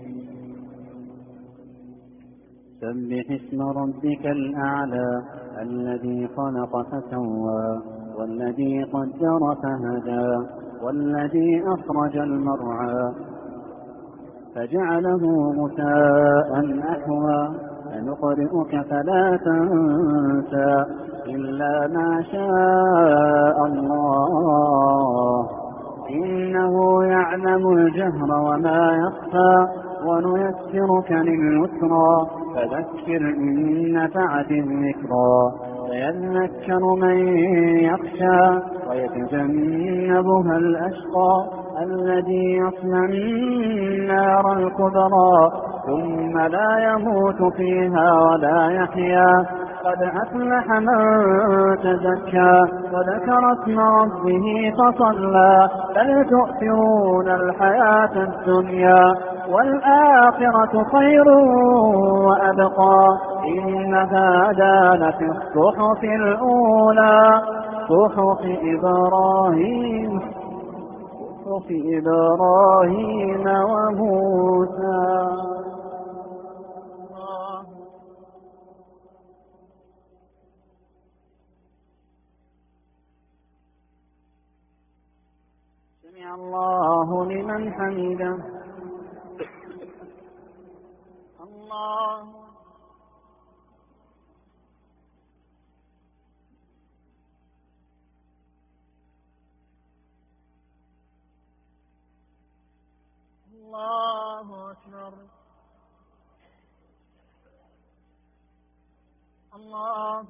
سبح اسم ربك الأعلى الذي خلق فسوى والذي قدر فهدى والذي أخرج المرعى فجعله غثاء أحوى سنقرئك فلا تنسى إلا ما شاء الله إنه يعلم الجهر وما يخفى ونيسرك لليسرى فذكر إن نفعت الذكرى سيذكر من يخشى ويتجنبها الأشقى الذي يصلى النار الكبرى ثم لا يموت فيها ولا يحيا قد أفلح من تزكى وذكر اسم ربه فصلى بل تؤثرون الحياة الدنيا والآخرة خير وأبقى إن هذا لفي الصحف الأولى صحف إبراهيم صحف إبراهيم وموسى. سمع الله لمن حمده. الله الله أكبر. الله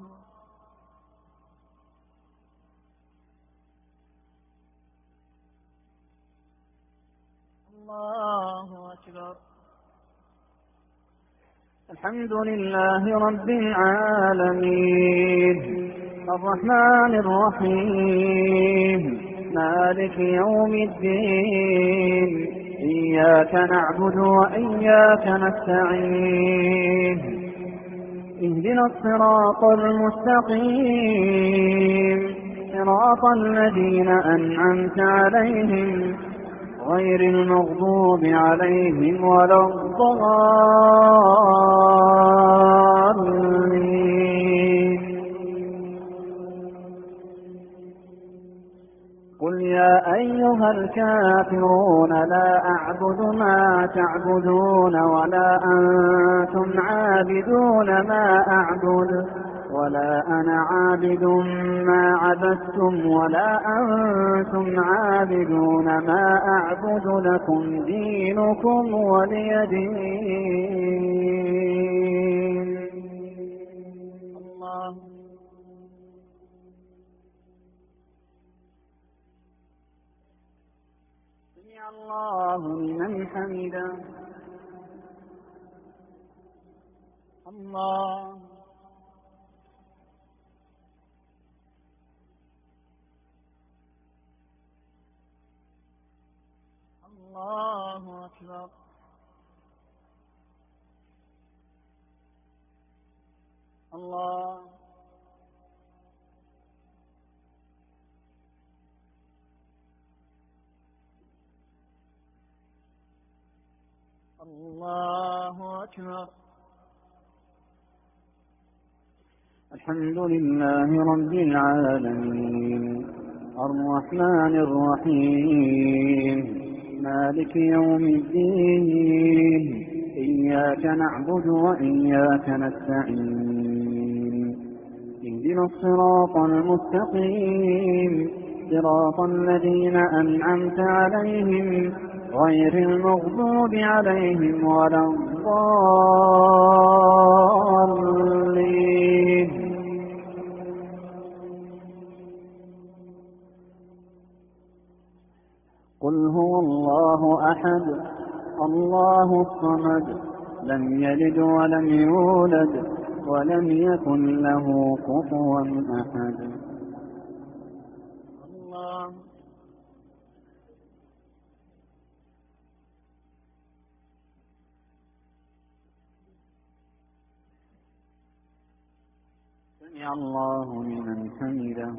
الله أكبر. الحمد لله رب العالمين الرحمن الرحيم مالك يوم الدين إياك نعبد وإياك نستعين اهدنا الصراط المستقيم صراط الذين أنعمت عليهم غير المغضوب عليهم ولا الضالين. قل يا أيها الكافرون لا أعبد ما تعبدون ولا أنتم عابدون ما أعبد ولا أنا عابد ما عبدتم ولا أنتم عابدون ما أعبد لكم دينكم ولي دين. الله سمع الله لمن حمده. الله الله أكبر. الله الله أكبر. الحمد لله رب العالمين الرحمن الرحيم مالك يوم الدين إياك نعبد وإياك نستعين اهدنا الصراط المستقيم صراط الذين أنعمت عليهم غير المغضوب عليهم ولا الضالين. قل هو الله أحد الله الصمد لم يلد ولم يولد ولم يكن له كفوا أحد. الله سمع الله لمن حمده.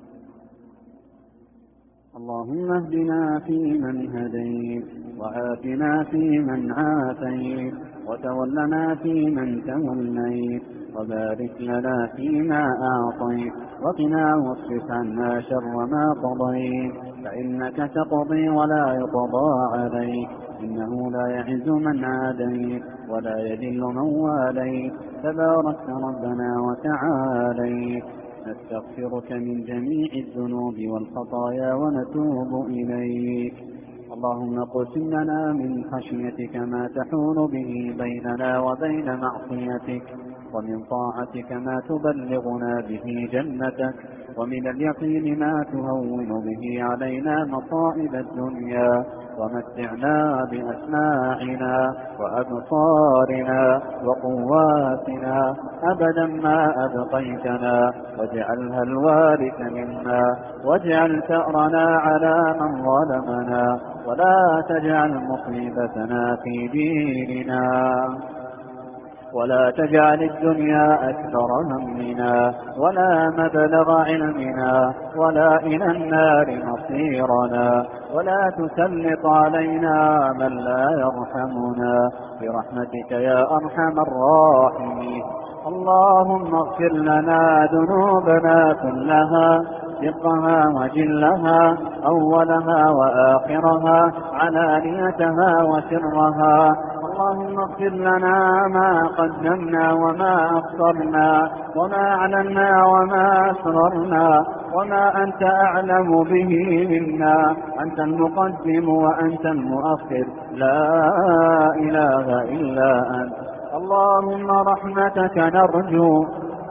اللهم اهدنا فيمن هديت وعافنا فيمن عافيت وتولنا فيمن توليت وبارك لنا فيما أعطيت وقنا واصرف عنا شر ما قضيت فإنك تقضي ولا يقضى عليك إنه لا يعز من عاديت ولا يذل من واليت تباركت ربنا وتعاليت. نستغفرك من جميع الذنوب والخطايا ونتوب إليك. اللهم اقسم لنا من خشيتك ما تحول به بيننا وبين معصيتك ومن طاعتك ما تبلغنا به جنتك ومن اليقين ما تهون به علينا مصائب الدنيا ومتعنا بأسماعنا وأبصارنا وقواتنا أبدا ما أبقيتنا واجعلها الوارث منا واجعل ثأرنا على من ظلمنا ولا تجعل مصيبتنا في ديننا ولا تجعل الدنيا أكثر همنا ولا مبلغ علمنا ولا إلى النار مصيرنا ولا تسلط علينا من لا يرحمنا برحمتك يا أرحم الراحمين. اللهم اغفر لنا ذنوبنا كلها دقها وجلها أولها وآخرها علانيتها وسرها. اللهم اغفر لنا ما قدمنا وما أخطرنا وما أعلنا وما أسررنا وما أنت أعلم به منا. أنت المقدم وأنت المؤخر لا إله إلا أنت. اللهم رحمتك نرجو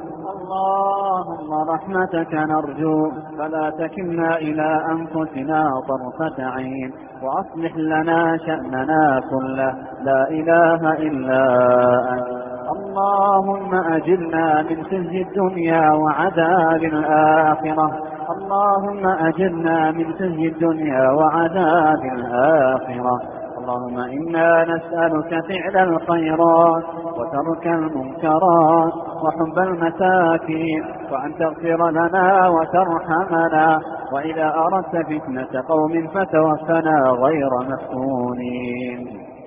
اللهم رحمتك نرجو فلا تكلنا إلى أنفسنا طرفة عين، وأصلح لنا شأننا كله، لا إله إلا أنت. اللهم أجرنا من خزي الدنيا وعذاب الآخرة. اللهم أجرنا من خزي الدنيا وعذاب الآخرة. اللهم إنا نسألك فعل الخيرات وترك المنكرات وحب المساكين، وأن تغفر لنا وترحمنا، وإذا أردت فتنة قوم فتوفنا غير مفتونين.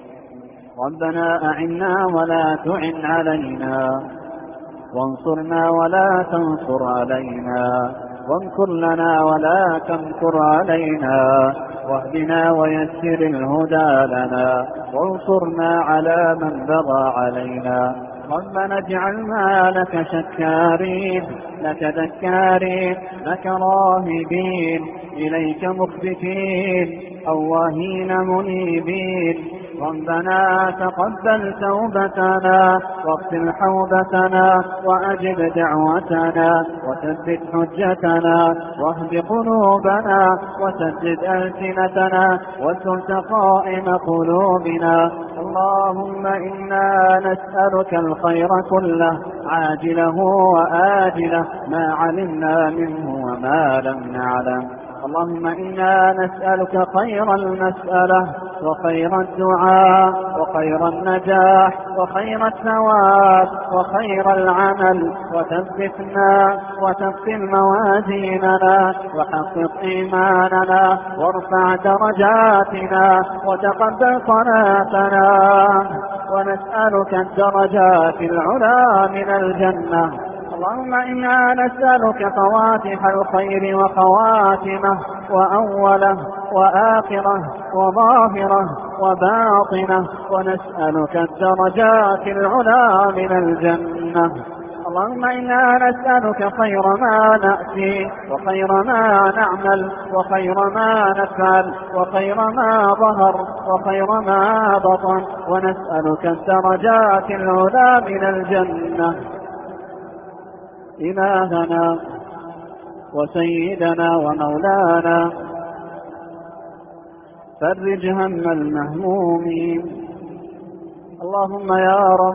ربنا أعنا ولا تعن علينا، وانصرنا ولا تنصر علينا، وامكر لنا ولا تمكر علينا، واهدنا ويسر الهدى لنا، وانصرنا على من بغى علينا. ربنا اجعلنا لك شكارين، لك ذكارين، لك راهبين، إليك مخبتين، أواهين منيبين. ربنا تقبل توبتنا واغفر حوبتنا وأجب دعوتنا وثبت حجتنا واهد قلوبنا وسدد ألسنتنا واسلل قائم قلوبنا. اللهم إنا نسألك الخير كله عاجله وآجله، ما علمنا منه وما لم نعلم. اللهم إنا نسألك خير المسألة وخير الدعاء وخير النجاح وخير الثواب وخير العمل، وثبتنا وتقبل موازيننا وحقق إيماننا وارفع درجاتنا وتقبل صلاتنا، ونسألك الدرجات العلى من الجنة. اللهم إنا نسألك فواتح الخير وخواتمه وأوله وآخره وظاهره وباطنه، ونسألك الدرجات العلى من الجنة. اللهم إنا نسألك خير ما نأتي وخير ما نعمل وخير ما نفعل وخير ما ظهر وخير ما بطن، ونسألك الدرجات العلى من الجنة. إلهنا وسيدنا ومولانا، فرج هم المهمومين. اللهم يا رب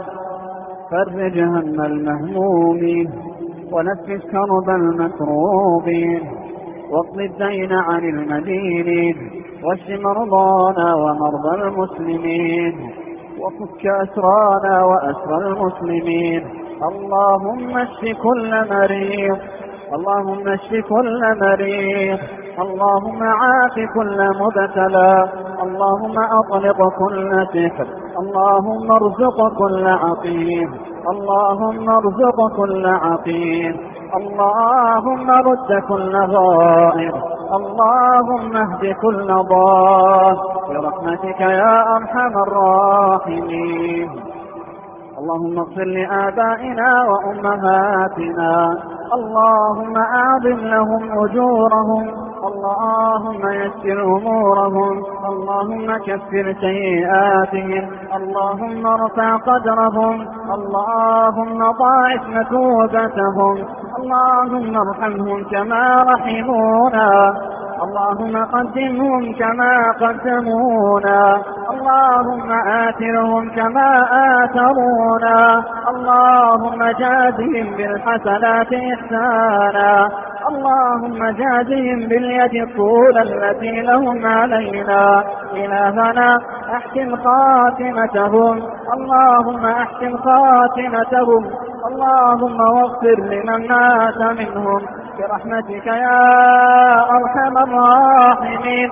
فرج هم المهمومين ونفس كرب المكروبين، واقض الدين عن المدينين، واشف مرضانا ومرضى المسلمين، وفك أسرانا وأسر المسلمين. اللهم اشف كل مريض، اللهم اشف كل مريض، اللهم عاف كل مبتلى، اللهم أطلق كل سحر، اللهم ارزق كل عقيم، اللهم ارزق كل عقيم، اللهم رد كل غائب، اللهم اهد كل ضال برحمتك يا أرحم الراحمين. اللهم اغفر لآبائنا وأمهاتنا، اللهم أعظم لهم أجورهم، اللهم يسر أمورهم، اللهم كفر سيئاتهم، اللهم ارفع قدرهم، اللهم ضاعف مثوبتهم، اللهم ارحمهم كما رحمونا، اللهم قدمهم كما قدمونا، اللهم آثرهم كما آثرونا، اللهم جازهم بالحسنات إحسانا، اللهم جازهم باليد الطول التي لهم علينا. إلهنا أحسن خاتمتهم، اللهم أحسن خاتمتهم، اللهم واغفر لمن مات منهم برحمتك يا أرحم الراحمين.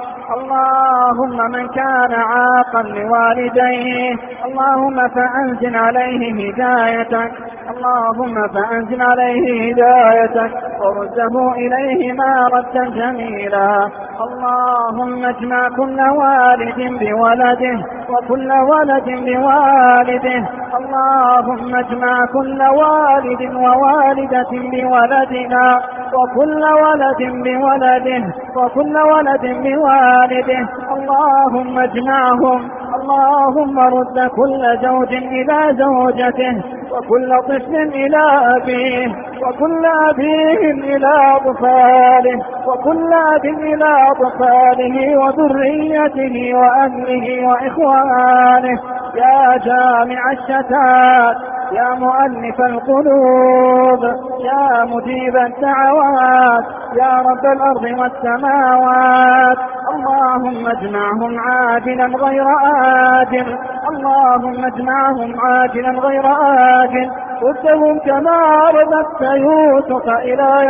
اللهم من كان عاقا لوالديه اللهم فأنزل عليه هدايتك، اللهم فأنزل عليه هدايتك ورده إليهما ردا جميلا. اللهم اجمع كل والد بولده وكل ولد بوالده، اللهم اجمع كل والد ووالدة بولدنا وكل ولد بولده وكل ولد بوالده، اللهم اجمعهم، اللهم رد كل زوج إلى زوجته وكل طفل إلى أبيه، وكل أبيه إلى أطفاله، وكل أب إلى أطفاله وذريته وأهله وإخوانه، يا جامع الشتات، يا مؤلف القلوب، يا مجيب الدعوات، يا رب الأرض والسماوات. اللهم اجمعهم عاجلا غير آجل، اللهم اجمعهم عاجلا غير آجل، ردهم كما رددت يوسف إلى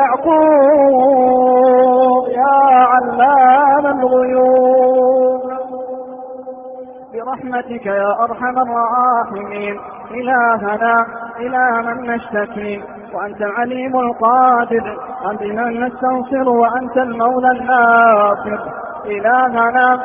يعقوب يا علام الغيوب، برحمتك يا أرحم الراحمين. إلهنا إلى من نشتكي وأنت العليم القادر، أنت من نستنصر وأنت المولى الناصر. إلهنا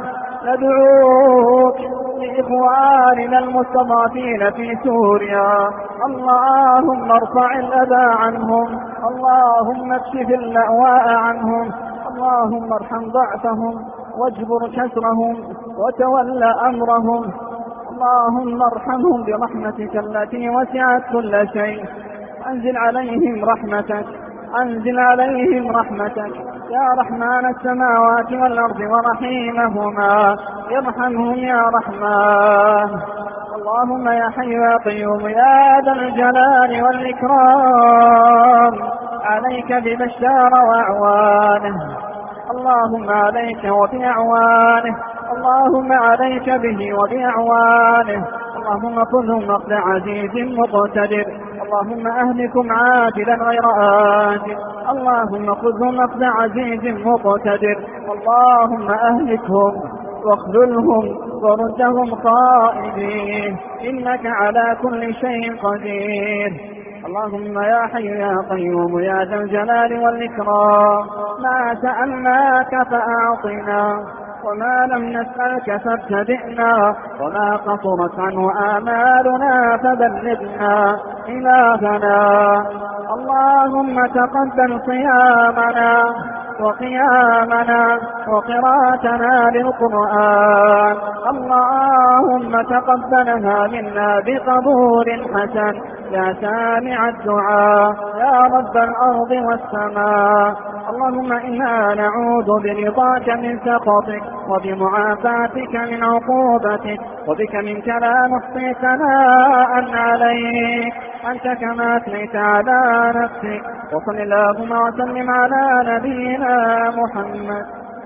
ندعوك لإخواننا المستضعفين في سوريا، اللهم ارفع الأذى عنهم، اللهم اكشف اللأواء عنهم، اللهم ارحم ضعفهم واجبر كسرهم وتول أمرهم، اللهم ارحمهم برحمتك التي وسعت كل شيء. أنزل عليهم رحمتك، أنزل عليهم رحمتك يا رحمن السماوات والأرض ورحيمهما، ارحمهم يا رحمن. اللهم يا حي يا قيوم يا ذا الجلال والإكرام، عليك ببشار وأعوانه، اللهم عليك وبأعوانه، اللهم عليك به وبأعوانه، اللهم خذهم أخذ عزيز مقتدر، اللهم أهلكم عاجلا غير آجل، اللهم خذهم أخذ عزيز مقتدر، اللهم أهلكهم واخذلهم وردهم خائبين، إنك على كل شيء قدير. اللهم يا حي يا قيوم يا ذا الجلال والإكرام، ما سألناك فأعطنا، وما لم نسألك فابتدئنا، وما قصرت عنه آمالنا فبلغنا. إلهنا اللهم تقبل صيامنا وقيامنا وقراءتنا للقرآن، اللهم تقبلها منا بقبول حسن يا سامع الدعاء يا رب الأرض والسماء. اللهم إنا نعوذ برضاك من سخطك وبمعافاتك من عقوبتك، وبك منك لا نحصي ثناء عليك، أنت كما أثنيت على نفسك. وصل اللهم وسلم على نبينا محمد.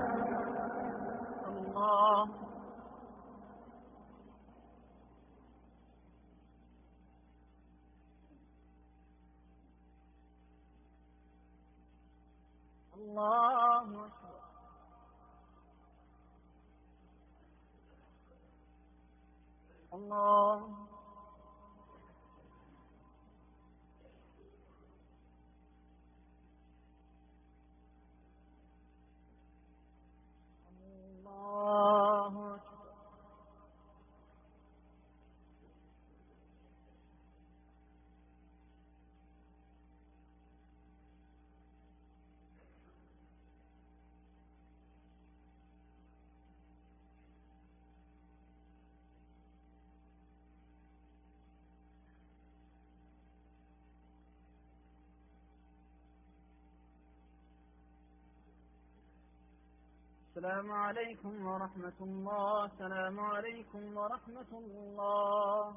الله الله أكبر. الله الله أكبر. السلام عليكم ورحمة الله. السلام عليكم ورحمة الله.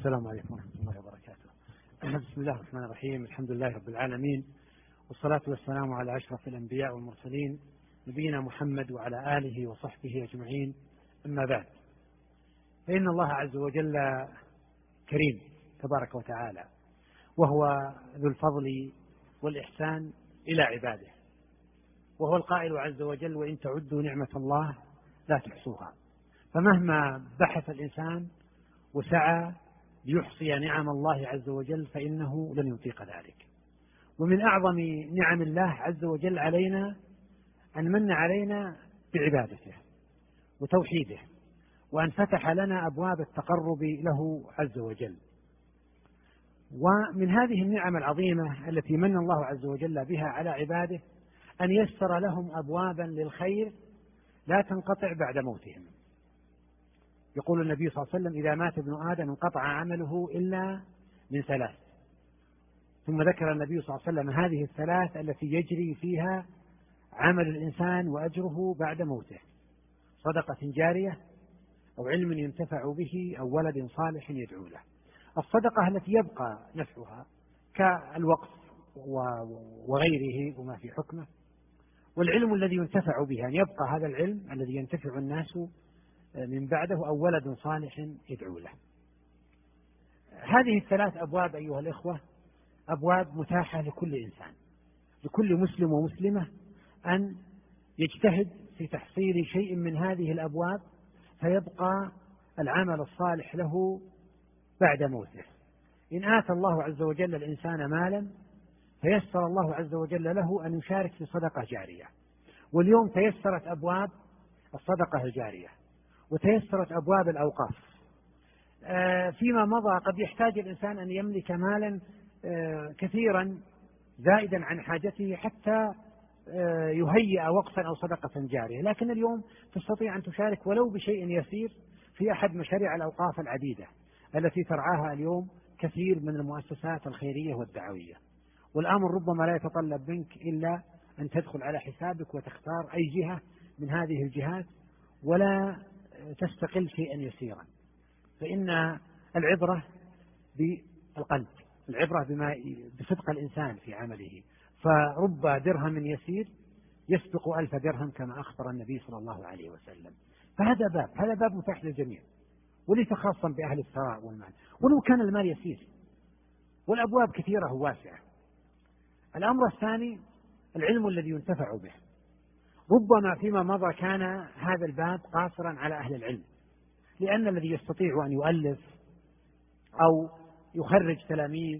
السلام عليكم ورحمة الله وبركاته. بسم الله الرحمن الرحيم، الحمد لله رب العالمين، والصلاة والسلام على أشرف الأنبياء والمرسلين نبينا محمد وعلى آله وصحبه أجمعين، أما بعد، فإن الله عز وجل كريم تبارك وتعالى، وهو ذو الفضل والإحسان إلى عباده، وهو القائل عز وجل: وإن تعدوا نعمة الله لا تحصوها. فمهما بحث الإنسان وسعى ليحصي نعم الله عز وجل فإنه لن يطيق ذلك. ومن أعظم نعم الله عز وجل علينا أن من علينا بعبادته وتوحيده، وأن فتح لنا أبواب التقرب له عز وجل. ومن هذه النعم العظيمة التي من الله عز وجل بها على عباده أن يسر لهم أبوابا للخير لا تنقطع بعد موتهم. يقول النبي صلى الله عليه وسلم: إذا مات ابن آدم انقطع عمله إلا من ثلاث. ثم ذكر النبي صلى الله عليه وسلم هذه الثلاث التي يجري فيها عمل الإنسان وأجره بعد موته: صدقة جارية، أو علم ينتفع به، أو ولد صالح يدعو له. الصدقة التي يبقى نفعها كالوقف وغيره وما في حكمه، والعلم الذي ينتفع به، أن يبقى هذا العلم الذي ينتفع الناس من بعده، أو ولد صالح يدعو له. هذه الثلاث أبواب أيها الإخوة أبواب متاحة لكل إنسان، لكل مسلم ومسلمة أن يجتهد في تحصيل شيء من هذه الأبواب فيبقى العمل الصالح له بعد موته. إن آتى الله عز وجل الإنسان مالا فيسر الله عز وجل له أن يشارك في صدقة جارية. واليوم تيسرت أبواب الصدقة الجارية وتيسرت أبواب الأوقاف. فيما مضى قد يحتاج الإنسان أن يملك مالا كثيرا زائدا عن حاجته حتى يهيئ وقفا أو صدقة جارية، لكن اليوم تستطيع أن تشارك ولو بشيء يسير في أحد مشاريع الأوقاف العديدة التي ترعاها اليوم كثير من المؤسسات الخيرية والدعوية. والأمر ربما لا يتطلب منك إلا أن تدخل على حسابك وتختار أي جهة من هذه الجهات، ولا تستقل شيئا يسيرا، فإن العبرة بالقلب، العبرة بما بصدق الإنسان في عمله. فرب درهم يسير يسبق ألف درهم كما أخبر النبي صلى الله عليه وسلم. فهذا باب هذا باب متاح للجميع، وليس خاصا بأهل الثراء والمال، ولو كان المال يسير، والأبواب كثيرة واسعة. الأمر الثاني العلم الذي ينتفع به. ربما فيما مضى كان هذا الباب قاصرا على أهل العلم، لأن الذي يستطيع أن يؤلف أو يخرج تلاميذ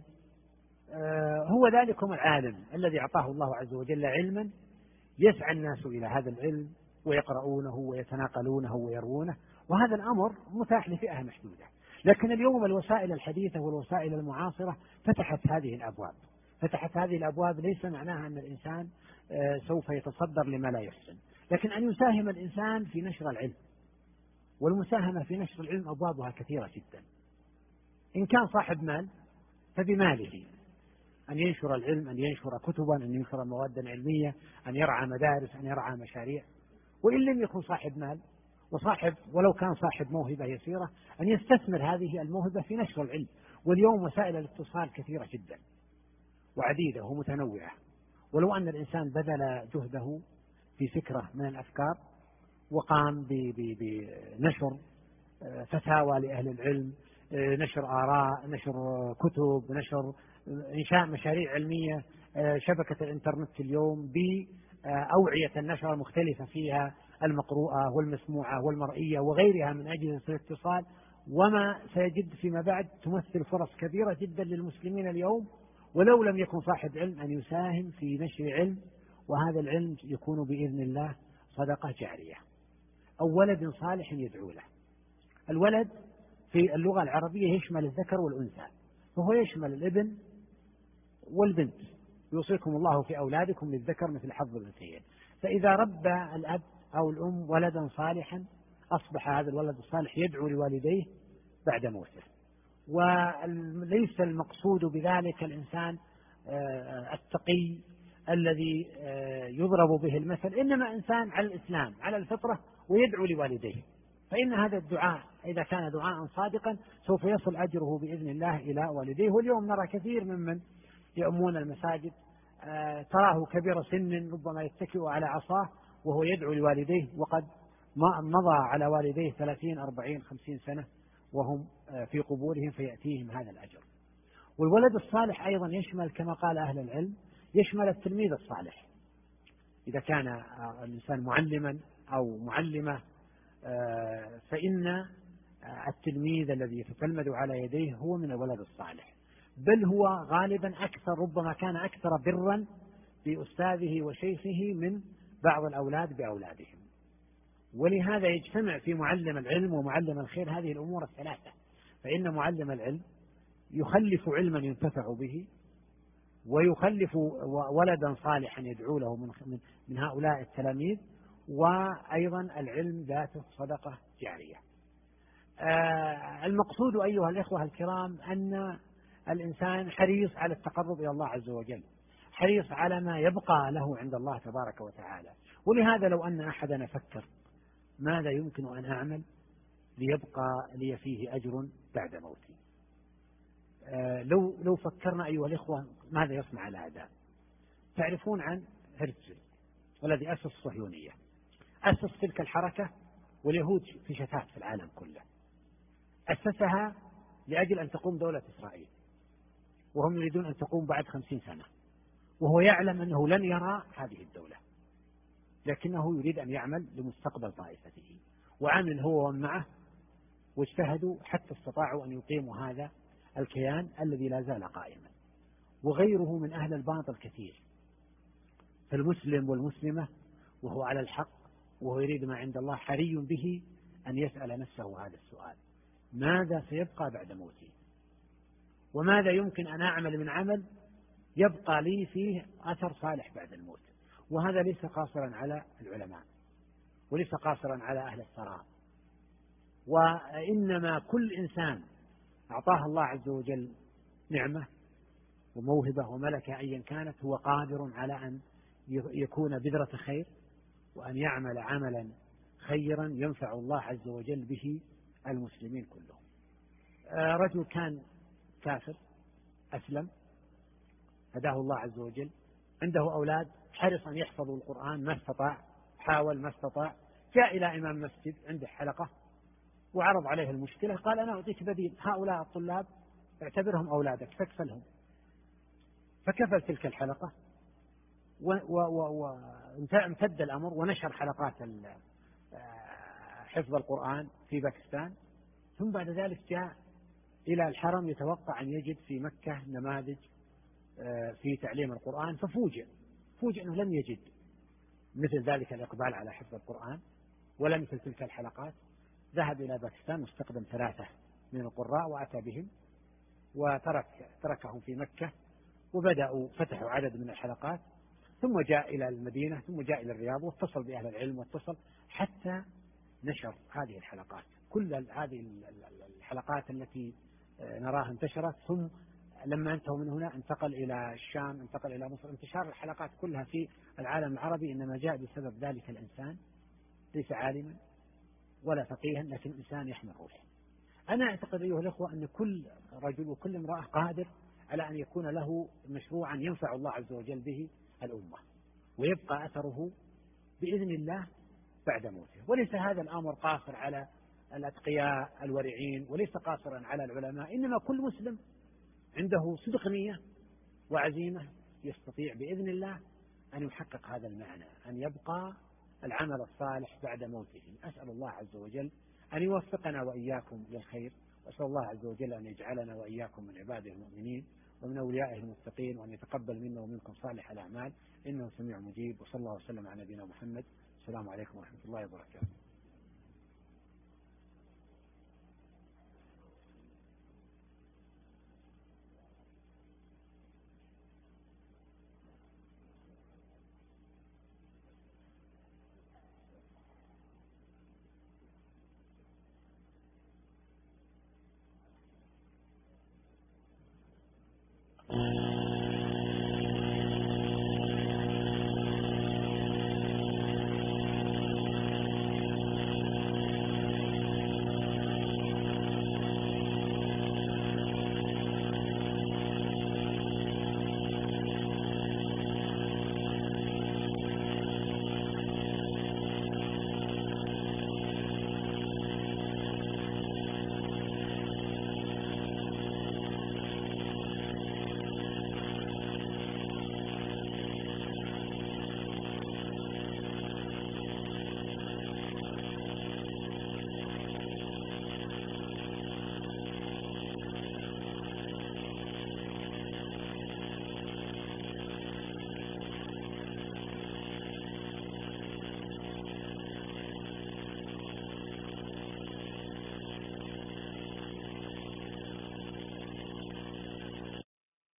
هو ذلكم العالم الذي أعطاه الله عز وجل علما يسعى الناس إلى هذا العلم ويقرؤونه ويتناقلونه ويروونه، وهذا الأمر متاح لفئة محدودة. لكن اليوم الوسائل الحديثة والوسائل المعاصرة فتحت هذه الأبواب. فتحت هذه الأبواب ليس معناها أن الإنسان سوف يتصدر لما لا يحسن، لكن أن يساهم الإنسان في نشر العلم. والمساهمة في نشر العلم أبوابها كثيرة جدا. إن كان صاحب مال فبماله أن ينشر العلم، أن ينشر كتبا، أن ينشر مواد علمية، أن يرعى مدارس، أن يرعى مشاريع. وإن لم يكن صاحب مال وصاحب ولو كان صاحب موهبة يسيرة أن يستثمر هذه الموهبة في نشر العلم. واليوم وسائل الاتصال كثيرة جدا وعديدة ومتنوعة، ولو أن الإنسان بذل جهده في فكرة من الأفكار وقام بنشر فتاوى لأهل العلم، نشر آراء، نشر كتب، نشر إنشاء مشاريع علمية، شبكة الإنترنت اليوم بأوعية النشر المختلفة فيها المقروءة والمسموعة والمرئية وغيرها من أجهزة الاتصال، وما سيجد فيما بعد تمثل فرص كبيرة جدا للمسلمين اليوم ولو لم يكن صاحب علم أن يساهم في نشر علم، وهذا العلم يكون بإذن الله صدقة جارية أو ولد صالح يدعو له. الولد في اللغة العربية يشمل الذكر والأنثى، فهو يشمل الابن والبنت. يوصيكم الله في أولادكم للذكر مثل حظ الأنثيين. فإذا ربى الأب أو الأم ولدا صالحا أصبح هذا الولد الصالح يدعو لوالديه بعد موته. وليس المقصود بذلك الإنسان التقي الذي يضرب به المثل، إنما إنسان على الإسلام على الفطرة ويدعو لوالديه، فإن هذا الدعاء إذا كان دعاء صادقا سوف يصل أجره بإذن الله إلى والديه. واليوم نرى كثير ممن يؤمون المساجد آه تراه كبير سن ربما يتكئ على عصاه وهو يدعو لوالديه، وقد مضى على والديه ثلاثين أربعين خمسين سنة وهم آه في قبورهم، فيأتيهم هذا الأجر. والولد الصالح أيضا يشمل كما قال أهل العلم يشمل التلميذ الصالح، إذا كان آه الإنسان معلما أو معلمة آه فإن آه التلميذ الذي يتتلمذ على يديه هو من الولد الصالح، بل هو غالبا أكثر ربما كان أكثر برا بأستاذه وشيخه من بعض الأولاد بأولادهم. ولهذا يجتمع في معلم العلم ومعلم الخير هذه الأمور الثلاثة، فإن معلم العلم يخلف علما ينتفع به، ويخلف ولدا صالحا يدعو له من من هؤلاء التلاميذ، وأيضا العلم ذاته صدقة جارية. آه المقصود أيها الإخوة الكرام أن الإنسان حريص على التقرب إلى الله عز وجل، حريص على ما يبقى له عند الله تبارك وتعالى. ولهذا لو أن أحدنا فكر ماذا يمكن أن أعمل ليبقى لي فيه أجر بعد موتي، آه لو لو فكرنا أيها الإخوة ماذا يصنع الأعداء. تعرفون عن هرتزل والذي أسس الصهيونية، أسس تلك الحركة واليهود في شتات في العالم كله، أسسها لأجل أن تقوم دولة إسرائيل، وهم يريدون أن تقوم بعد خمسين سنة، وهو يعلم أنه لن يرى هذه الدولة، لكنه يريد أن يعمل لمستقبل طائفته، وعمل هو ومعه واجتهدوا حتى استطاعوا أن يقيموا هذا الكيان الذي لا زال قائما. وغيره من أهل الباطل كثير، فالمسلم والمسلمة وهو على الحق وهو يريد ما عند الله حري به أن يسأل نفسه هذا السؤال: ماذا سيبقى بعد موتي؟ وماذا يمكن أن أعمل من عمل يبقى لي فيه أثر صالح بعد الموت؟ وهذا ليس قاصرا على العلماء وليس قاصرا على أهل الثراء، وإنما كل إنسان أعطاه الله عز وجل نعمة وموهبة وملكة أيا كانت هو قادر على أن يكون بذرة خير وأن يعمل عملا خيرا ينفع الله عز وجل به المسلمين كلهم. رجل كان كافر أسلم هداه الله عز وجل، عنده أولاد حرص أن يحفظوا القرآن ما استطاع، حاول ما استطاع، جاء إلى إمام مسجد عنده حلقة وعرض عليه المشكلة، قال: أنا أعطيك بديل، هؤلاء الطلاب اعتبرهم أولادك فاكفلهم. فكفل تلك الحلقة وامتد الأمر ونشر حلقات حفظ القرآن في باكستان. ثم بعد ذلك جاء إلى الحرم يتوقع أن يجد في مكة نماذج في تعليم القرآن، ففوجئ فوجئ أنه لم يجد مثل ذلك الإقبال على حفظ القرآن ولا مثل تلك الحلقات. ذهب إلى باكستان واستخدم ثلاثة من القراء وأتى بهم وترك تركهم في مكة، وبدأوا فتحوا عدد من الحلقات، ثم جاء إلى المدينة، ثم جاء إلى الرياض واتصل بأهل العلم واتصل حتى نشر هذه الحلقات. كل هذه الحلقات التي نراها انتشرت، ثم لما انتهوا من هنا انتقل إلى الشام، انتقل إلى مصر. انتشار الحلقات كلها في العالم العربي إنما جاء بسبب ذلك الإنسان، ليس عالما ولا فقيها لكن إنسان يحمل روحه. أنا أعتقد أيها الأخوة أن كل رجل وكل امرأة قادر على أن يكون له مشروعا ينفع الله عز وجل به الأمة ويبقى أثره بإذن الله بعد موته. وليس هذا الأمر قاصر على الأتقياء الورعين وليس قاصرا على العلماء، إنما كل مسلم عنده صدق نية وعزيمة يستطيع بإذن الله أن يحقق هذا المعنى، أن يبقى العمل الصالح بعد موته. أسأل الله عز وجل أن يوفقنا وإياكم للخير، وأسأل الله عز وجل أن يجعلنا وإياكم من عباده المؤمنين ومن أوليائه المتقين، وأن يتقبل منا ومنكم صالح الأعمال إنه سميع مجيب. وصلى الله وسلم على نبينا محمد. السلام عليكم ورحمة الله وبركاته.